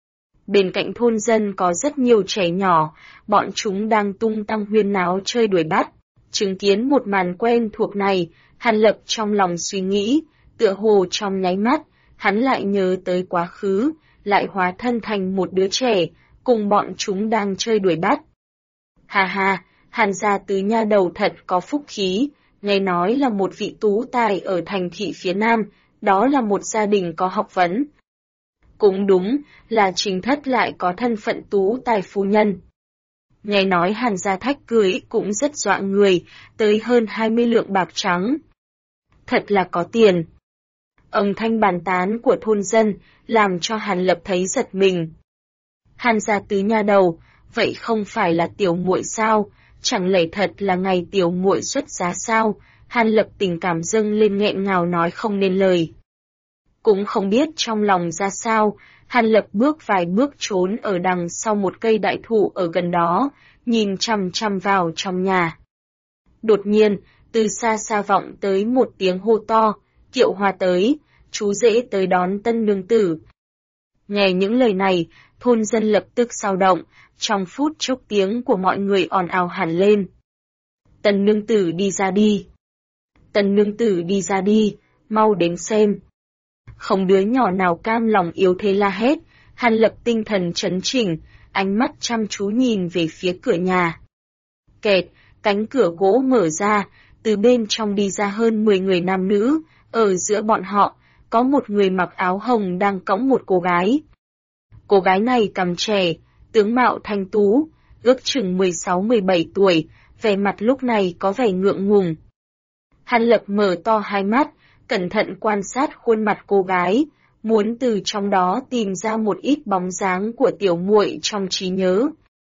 Bên cạnh thôn dân có rất nhiều trẻ nhỏ, bọn chúng đang tung tăng huyên náo chơi đuổi bắt. Chứng kiến một màn quen thuộc này, Hàn Lập trong lòng suy nghĩ, tựa hồ trong nháy mắt, hắn lại nhớ tới quá khứ, lại hóa thân thành một đứa trẻ, cùng bọn chúng đang chơi đuổi bắt. Hà hà, Hàn gia tứ nha đầu thật có phúc khí, nghe nói là một vị tú tài ở thành thị phía Nam, đó là một gia đình có học vấn. Cũng đúng, là chính thất lại có thân phận tú tài phu nhân. Nghe nói Hàn gia thách cưới cũng rất dọa người, tới hơn 20 lượng bạc trắng. Thật là có tiền. Âm thanh bàn tán của thôn dân, làm cho Hàn Lập thấy giật mình. Hàn gia tứ nha đầu, vậy không phải là tiểu muội sao, chẳng lẽ thật là ngày tiểu muội xuất giá sao? Hàn Lập tình cảm dâng lên nghẹn ngào nói không nên lời. Cũng không biết trong lòng ra sao, Hàn Lập bước vài bước trốn ở đằng sau một cây đại thụ ở gần đó, nhìn chằm chằm vào trong nhà. Đột nhiên, từ xa xa vọng tới một tiếng hô to, Kiệu Hoa tới, chú rể tới đón tân nương tử. Nghe những lời này, thôn dân lập tức xao động, trong phút chốc tiếng của mọi người ồn ào hẳn lên. Tân nương tử đi ra đi. Tân nương tử đi ra đi, mau đến xem. Không đứa nhỏ nào cam lòng yếu thế la hét, Hàn Lập tinh thần trấn chỉnh, ánh mắt chăm chú nhìn về phía cửa nhà. Kẹt, cánh cửa gỗ mở ra, từ bên trong đi ra hơn 10 người nam nữ, ở giữa bọn họ, có một người mặc áo hồng đang cõng một cô gái. Cô gái này cằm trẻ, tướng mạo thanh tú, ước chừng 16-17 tuổi, vẻ mặt lúc này có vẻ ngượng ngùng. Hàn Lập mở to hai mắt, cẩn thận quan sát khuôn mặt cô gái, muốn từ trong đó tìm ra một ít bóng dáng của tiểu muội trong trí nhớ.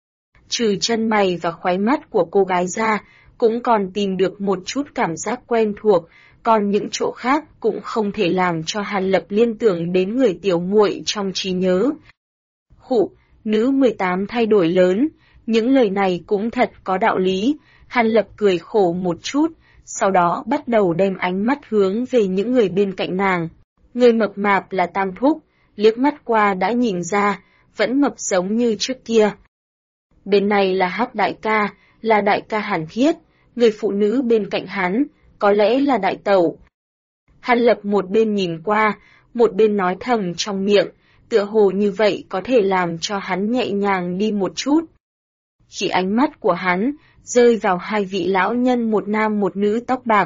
Trừ chân mày và khóe mắt của cô gái ra, cũng còn tìm được một chút cảm giác quen thuộc, còn những chỗ khác cũng không thể làm cho Hàn Lập liên tưởng đến người tiểu muội trong trí nhớ. Khụ, nữ 18 thay đổi lớn, những lời này cũng thật có đạo lý, Hàn Lập cười khổ một chút, sau đó bắt đầu đem ánh mắt hướng về những người bên cạnh nàng. Người mập mạp là Tam Thúc, liếc mắt qua đã nhìn ra, vẫn mập giống như trước kia. Bên này là Hắc đại ca, là đại ca Hàn Thiết, người phụ nữ bên cạnh hắn, có lẽ là đại tẩu. Hàn Lập một bên nhìn qua, một bên nói thầm trong miệng, tựa hồ như vậy có thể làm cho hắn nhẹ nhàng đi một chút. Khi ánh mắt của hắn rơi vào hai vị lão nhân một nam một nữ tóc bạc,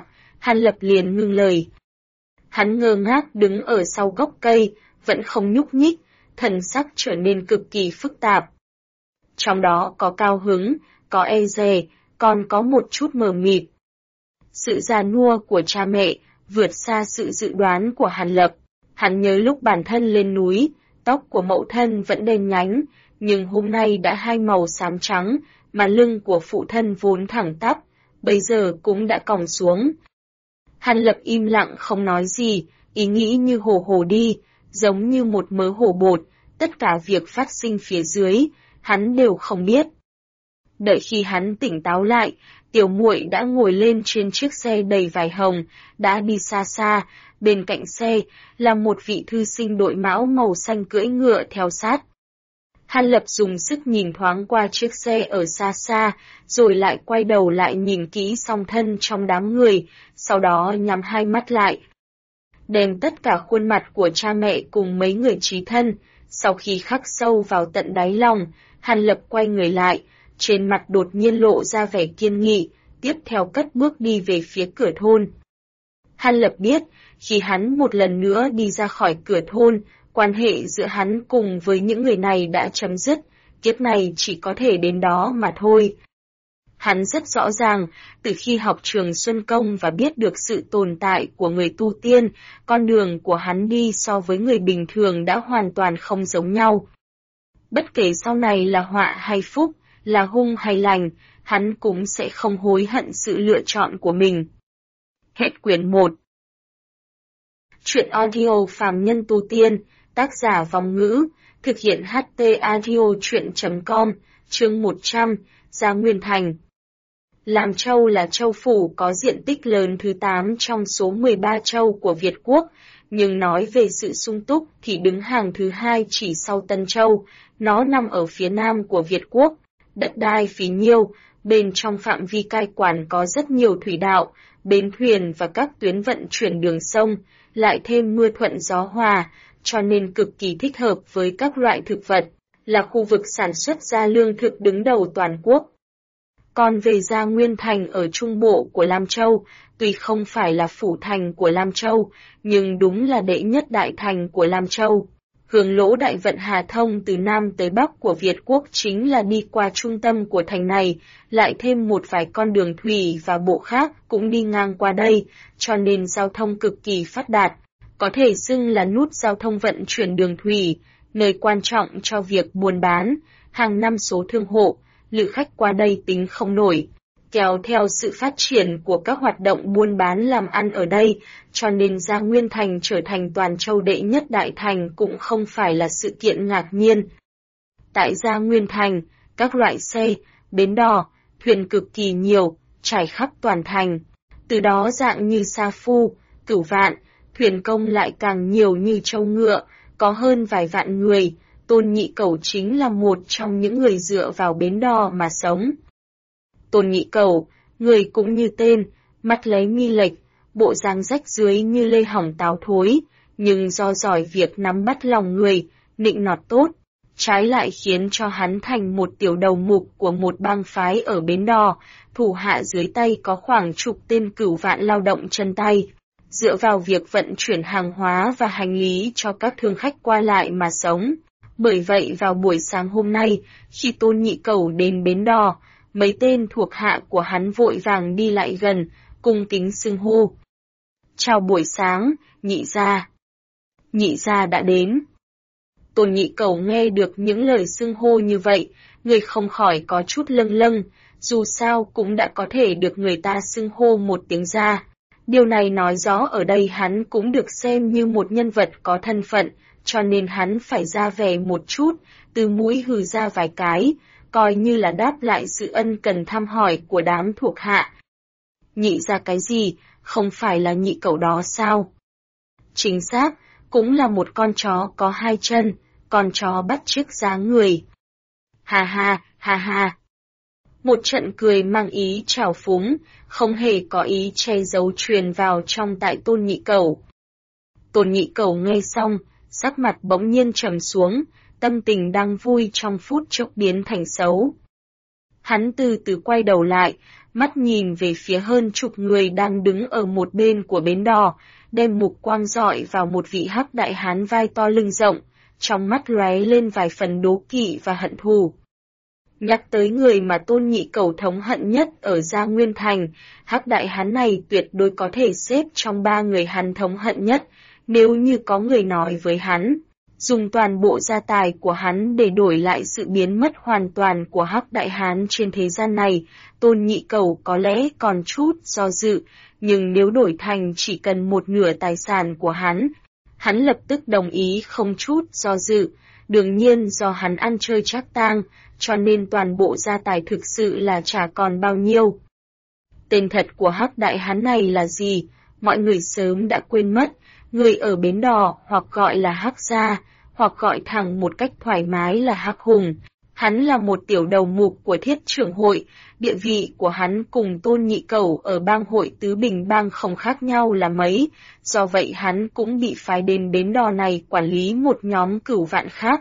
Hàn Lập liền ngưng lời. Hắn ngơ ngác đứng ở sau gốc cây, vẫn không nhúc nhích, thần sắc trở nên cực kỳ phức tạp. Trong đó có cao hứng, có e dè, còn có một chút mờ mịt. Sự già nua của cha mẹ vượt xa sự dự đoán của Hàn Lập. Hắn nhớ lúc bản thân lên núi, tóc của mẫu thân vẫn đen nhánh, nhưng hôm nay đã hai màu xám trắng, mà lưng của phụ thân vốn thẳng tắp, bây giờ cũng đã còng xuống. Hàn Lập im lặng không nói gì, ý nghĩ như hồ hồ đi, giống như một mớ hồ bột, tất cả việc phát sinh phía dưới, hắn đều không biết. Đợi khi hắn tỉnh táo lại, tiểu muội đã ngồi lên trên chiếc xe đầy vải hồng, đã đi xa xa, bên cạnh xe là một vị thư sinh đội mão màu xanh cưỡi ngựa theo sát. Hàn Lập dùng sức nhìn thoáng qua chiếc xe ở xa xa, rồi lại quay đầu lại nhìn kỹ song thân trong đám người, sau đó nhắm hai mắt lại. Đem tất cả khuôn mặt của cha mẹ cùng mấy người chí thân, sau khi khắc sâu vào tận đáy lòng, Hàn Lập quay người lại, trên mặt đột nhiên lộ ra vẻ kiên nghị, tiếp theo cất bước đi về phía cửa thôn. Hàn Lập biết, khi hắn một lần nữa đi ra khỏi cửa thôn, quan hệ giữa hắn cùng với những người này đã chấm dứt, kiếp này chỉ có thể đến đó mà thôi. Hắn rất rõ ràng, từ khi học trường Xuân Công và biết được sự tồn tại của người tu tiên, con đường của hắn đi so với người bình thường đã hoàn toàn không giống nhau. Bất kể sau này là họa hay phúc, là hung hay lành, hắn cũng sẽ không hối hận sự lựa chọn của mình. Hết quyển 1. Chuyện audio phàm nhân tu tiên, tác giả Vong Ngữ, thực hiện HT Audio Chuyện.com, chương 100, Gia Nguyên Thành. Lam Châu là châu phủ có diện tích lớn thứ 8 trong số 13 châu của Việt Quốc, nhưng nói về sự sung túc thì đứng hàng thứ 2 chỉ sau Tân Châu, nó nằm ở phía nam của Việt Quốc, đất đai phí nhiêu, bên trong phạm vi cai quản có rất nhiều thủy đạo, bến thuyền và các tuyến vận chuyển đường sông, lại thêm mưa thuận gió hòa, cho nên cực kỳ thích hợp với các loại thực vật, là khu vực sản xuất ra lương thực đứng đầu toàn quốc. Còn về Gia Nguyên Thành ở trung bộ của Lam Châu, tuy không phải là phủ thành của Lam Châu, nhưng đúng là đệ nhất đại thành của Lam Châu. Hướng lỗ đại vận Hà Thông từ Nam tới Bắc của Việt Quốc chính là đi qua trung tâm của thành này, lại thêm một vài con đường thủy và bộ khác cũng đi ngang qua đây, cho nên giao thông cực kỳ phát đạt. Có thể xưng là nút giao thông vận chuyển đường thủy, nơi quan trọng cho việc buôn bán, hàng năm số thương hộ, lữ khách qua đây tính không nổi. Kéo theo sự phát triển của các hoạt động buôn bán làm ăn ở đây, cho nên Gia Nguyên Thành trở thành toàn châu đệ nhất đại thành cũng không phải là sự kiện ngạc nhiên. Tại Gia Nguyên Thành, các loại xe, bến đò, thuyền cực kỳ nhiều, trải khắp toàn thành. Từ đó dạng như Sa Phu, Cửu Vạn, thuyền công lại càng nhiều như trâu ngựa, có hơn vài vạn người. Tôn Nhị Cẩu chính là một trong những người dựa vào bến đò mà sống. Tôn Nhị Cẩu, người cũng như tên, mắt lấy mi lệch, bộ dáng rách dưới như lê hỏng táo thối, nhưng do giỏi việc nắm bắt lòng người, nịnh nọt tốt, trái lại khiến cho hắn thành một tiểu đầu mục của một bang phái ở bến đò, thủ hạ dưới tay có khoảng chục tên Cửu Vạn lao động chân tay, dựa vào việc vận chuyển hàng hóa và hành lý cho các thương khách qua lại mà sống. Bởi vậy vào buổi sáng hôm nay, khi Tôn Nhị Cẩu đến bến đò, mấy tên thuộc hạ của hắn vội vàng đi lại gần, cung kính xưng hô. Chào buổi sáng, nhị gia. Nhị gia đã đến. Tôn Nhị Cẩu nghe được những lời xưng hô như vậy, người không khỏi có chút lâng lâng, dù sao cũng đã có thể được người ta xưng hô một tiếng gia. Điều này nói rõ ở đây hắn cũng được xem như một nhân vật có thân phận, cho nên hắn phải ra vẻ một chút, từ mũi hừ ra vài cái, coi như là đáp lại sự ân cần thăm hỏi của đám thuộc hạ. Nhị ra cái gì, không phải là Nhị Cẩu đó sao? Chính xác, cũng là một con chó có hai chân, con chó bắt chước dáng người. Ha ha, ha ha. Một trận cười mang ý trào phúng, không hề có ý che giấu truyền vào trong tại Tôn Nhị Cẩu. Tôn Nhị Cẩu nghe xong, sắc mặt bỗng nhiên trầm xuống, tâm tình đang vui trong phút chốc biến thành xấu. Hắn từ từ quay đầu lại, mắt nhìn về phía hơn chục người đang đứng ở một bên của bến đò, đem mục quang dọi vào một vị hắc đại hán vai to lưng rộng, trong mắt lóe lên vài phần đố kỵ và hận thù. Nhắc tới người mà Tôn Nhị Cẩu thống hận nhất ở Gia Nguyên Thành, hắc đại hán này tuyệt đối có thể xếp trong 3 người hắn thống hận nhất, nếu như có người nói với hắn, dùng toàn bộ gia tài của hắn để đổi lại sự biến mất hoàn toàn của hắc đại hán trên thế gian này, Tôn Nhị Cẩu có lẽ còn chút do dự, nhưng nếu đổi thành chỉ cần 1/2 tài sản của hắn lập tức đồng ý không chút do dự. Đương nhiên do hắn ăn chơi trác tang, cho nên toàn bộ gia tài thực sự là chả còn bao nhiêu. Tên thật của hắc đại hán này là gì? Mọi người sớm đã quên mất, người ở bến đò hoặc gọi là hắc gia, hoặc gọi thẳng một cách thoải mái là hắc hùng. Hắn là một tiểu đầu mục của Thiết Trưởng hội, địa vị của hắn cùng Tôn Nhị Cẩu ở bang hội Tứ Bình bang không khác nhau là mấy, do vậy hắn cũng bị phái đến bến đò này quản lý một nhóm cửu vạn khác.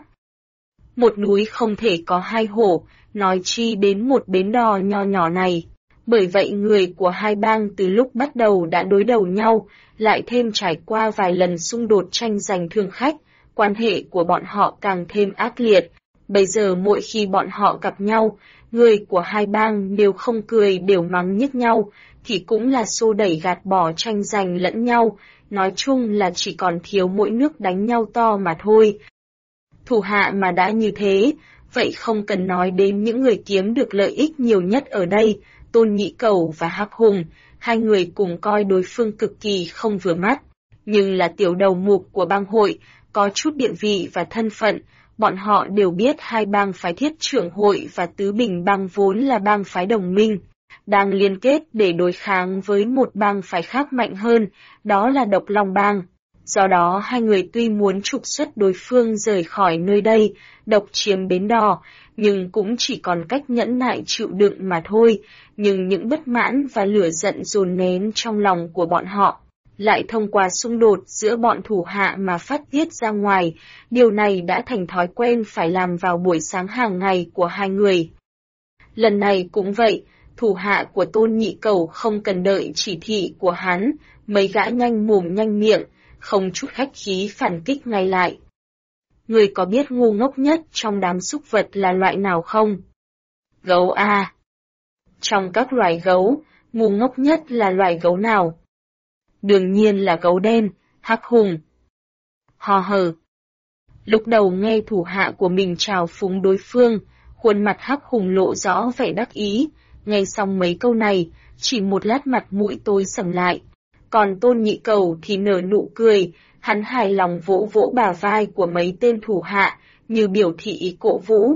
Một núi không thể có 2 hổ, nói chi đến một bến đò nho nhỏ này. Bởi vậy người của hai bang từ lúc bắt đầu đã đối đầu nhau, lại thêm trải qua vài lần xung đột tranh giành thương khách, quan hệ của bọn họ càng thêm ác liệt. Bây giờ mỗi khi bọn họ gặp nhau, người của hai bang đều không cười đều mắng nhức nhau, thì cũng là xô đẩy gạt bỏ tranh giành lẫn nhau, nói chung là chỉ còn thiếu mỗi nước đánh nhau to mà thôi. Thủ hạ mà đã như thế, vậy không cần nói đến những người kiếm được lợi ích nhiều nhất ở đây, Tôn Nhị Cẩu và Hắc Hùng, hai người cùng coi đối phương cực kỳ không vừa mắt, nhưng là tiểu đầu mục của bang hội, có chút địa vị và thân phận, bọn họ đều biết hai bang phái Thiết Trưởng hội và Tứ Bình bang vốn là bang phái đồng minh, đang liên kết để đối kháng với một bang phái khác mạnh hơn, đó là Độc Long bang. Do đó hai người tuy muốn trục xuất đối phương rời khỏi nơi đây, độc chiếm bến đò, nhưng cũng chỉ còn cách nhẫn nại chịu đựng mà thôi, nhưng những bất mãn và lửa giận dồn nén trong lòng của bọn họ, lại thông qua xung đột giữa bọn thủ hạ mà phát tiết ra ngoài, điều này đã thành thói quen phải làm vào buổi sáng hàng ngày của hai người. Lần này cũng vậy, thủ hạ của Tôn Nhị Cẩu không cần đợi chỉ thị của hắn, mấy gã nhanh mồm nhanh miệng, không chút khách khí phản kích ngay lại. Người có biết ngu ngốc nhất trong đám súc vật là loại nào không? Gấu à? Trong các loài gấu, ngu ngốc nhất là loài gấu nào? Đương nhiên là gấu đen, Hắc Hùng. Hò hờ. Lúc đầu nghe thủ hạ của mình trào phúng đối phương, khuôn mặt Hắc Hùng lộ rõ vẻ đắc ý, nghe xong mấy câu này, chỉ một lát mặt mũi tối sầm lại. Còn Tôn Nhị Cẩu thì nở nụ cười, hắn hài lòng vỗ vỗ bả vai của mấy tên thủ hạ, như biểu thị ý cổ vũ.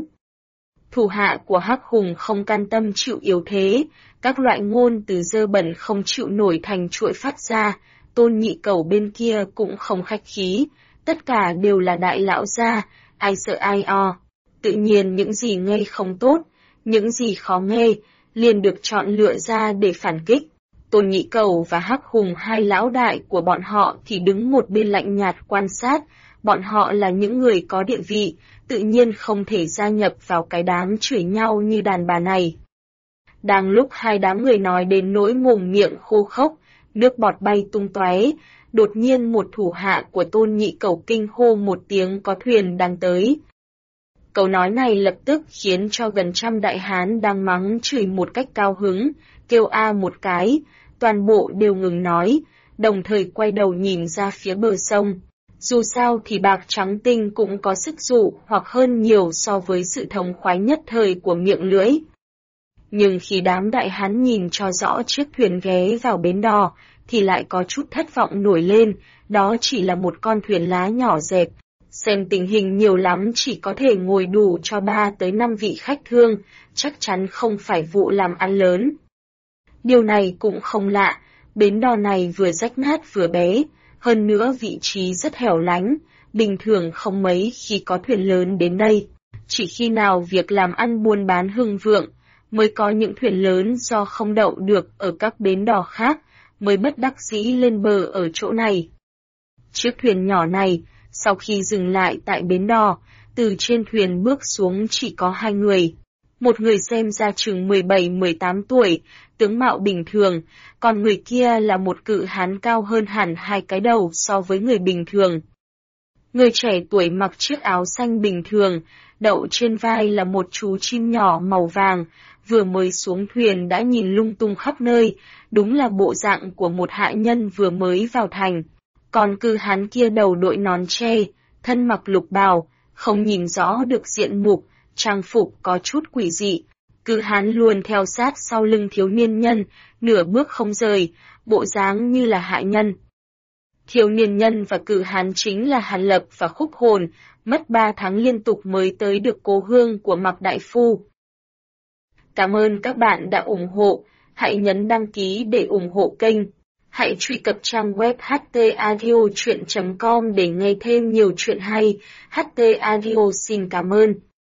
Thủ hạ của Hắc Hùng không can tâm chịu yếu thế, các loại ngôn từ dơ bẩn không chịu nổi thành chuỗi phát ra, Tôn Nhị Cẩu bên kia cũng không khách khí, tất cả đều là đại lão gia, ai sợ ai o. Tự nhiên những gì nghe không tốt, những gì khó nghe, liền được chọn lựa ra để phản kích. Tôn Nhị Cẩu và Hắc Hùng hai lão đại của bọn họ thì đứng một bên lạnh nhạt quan sát, bọn họ là những người có địa vị, tự nhiên không thể gia nhập vào cái đám chửi nhau như đàn bà này. Đang lúc hai đám người nói đến nỗi mồm miệng khô khốc, nước bọt bay tung tóe, đột nhiên một thủ hạ của Tôn Nhị Cẩu kinh hô một tiếng có thuyền đang tới. Câu nói này lập tức khiến cho gần trăm đại hán đang mắng chửi một cách cao hứng, kêu a một cái, toàn bộ đều ngừng nói, đồng thời quay đầu nhìn ra phía bờ sông. Dù sao thì bạc trắng tinh cũng có sức dụ hoặc hơn nhiều so với sự thống khoái nhất thời của miệng lưỡi. Nhưng khi đám đại hán nhìn cho rõ chiếc thuyền ghé vào bến đò, thì lại có chút thất vọng nổi lên, đó chỉ là một con thuyền lá nhỏ dẹp. Xem tình hình nhiều lắm chỉ có thể ngồi đủ cho 3 tới 5 vị khách thương, chắc chắn không phải vụ làm ăn lớn. Điều này cũng không lạ, bến đò này vừa rách nát vừa bé, hơn nữa vị trí rất hẻo lánh, bình thường không mấy khi có thuyền lớn đến đây. Chỉ khi nào việc làm ăn buôn bán hưng vượng, mới có những thuyền lớn do không đậu được ở các bến đò khác, mới bất đắc dĩ lên bờ ở chỗ này. Chiếc thuyền nhỏ này, sau khi dừng lại tại bến đò, từ trên thuyền bước xuống chỉ có 2 người. Một người xem ra chừng 17-18 tuổi, tướng mạo bình thường, còn người kia là một cự hán cao hơn hẳn 2 cái đầu so với người bình thường. Người trẻ tuổi mặc chiếc áo xanh bình thường, đậu trên vai là một chú chim nhỏ màu vàng, vừa mới xuống thuyền đã nhìn lung tung khắp nơi, đúng là bộ dạng của một hạ nhân vừa mới vào thành. Còn cự hán kia đầu đội nón tre, thân mặc lục bào, không nhìn rõ được diện mục, trang phục có chút quỷ dị. Cự hán luôn theo sát sau lưng thiếu niên nhân, nửa bước không rời, bộ dáng như là hạ nhân. Thiếu niên nhân và cự hán chính là Hàn Lập và Khúc Hồn, mất 3 tháng liên tục mới tới được cố hương của Mạc Đại Phu. Cảm ơn các bạn đã ủng hộ, hãy nhấn đăng ký để ủng hộ kênh. Hãy truy cập trang web htaudio.com để nghe thêm nhiều chuyện hay. HT Audio xin cảm ơn.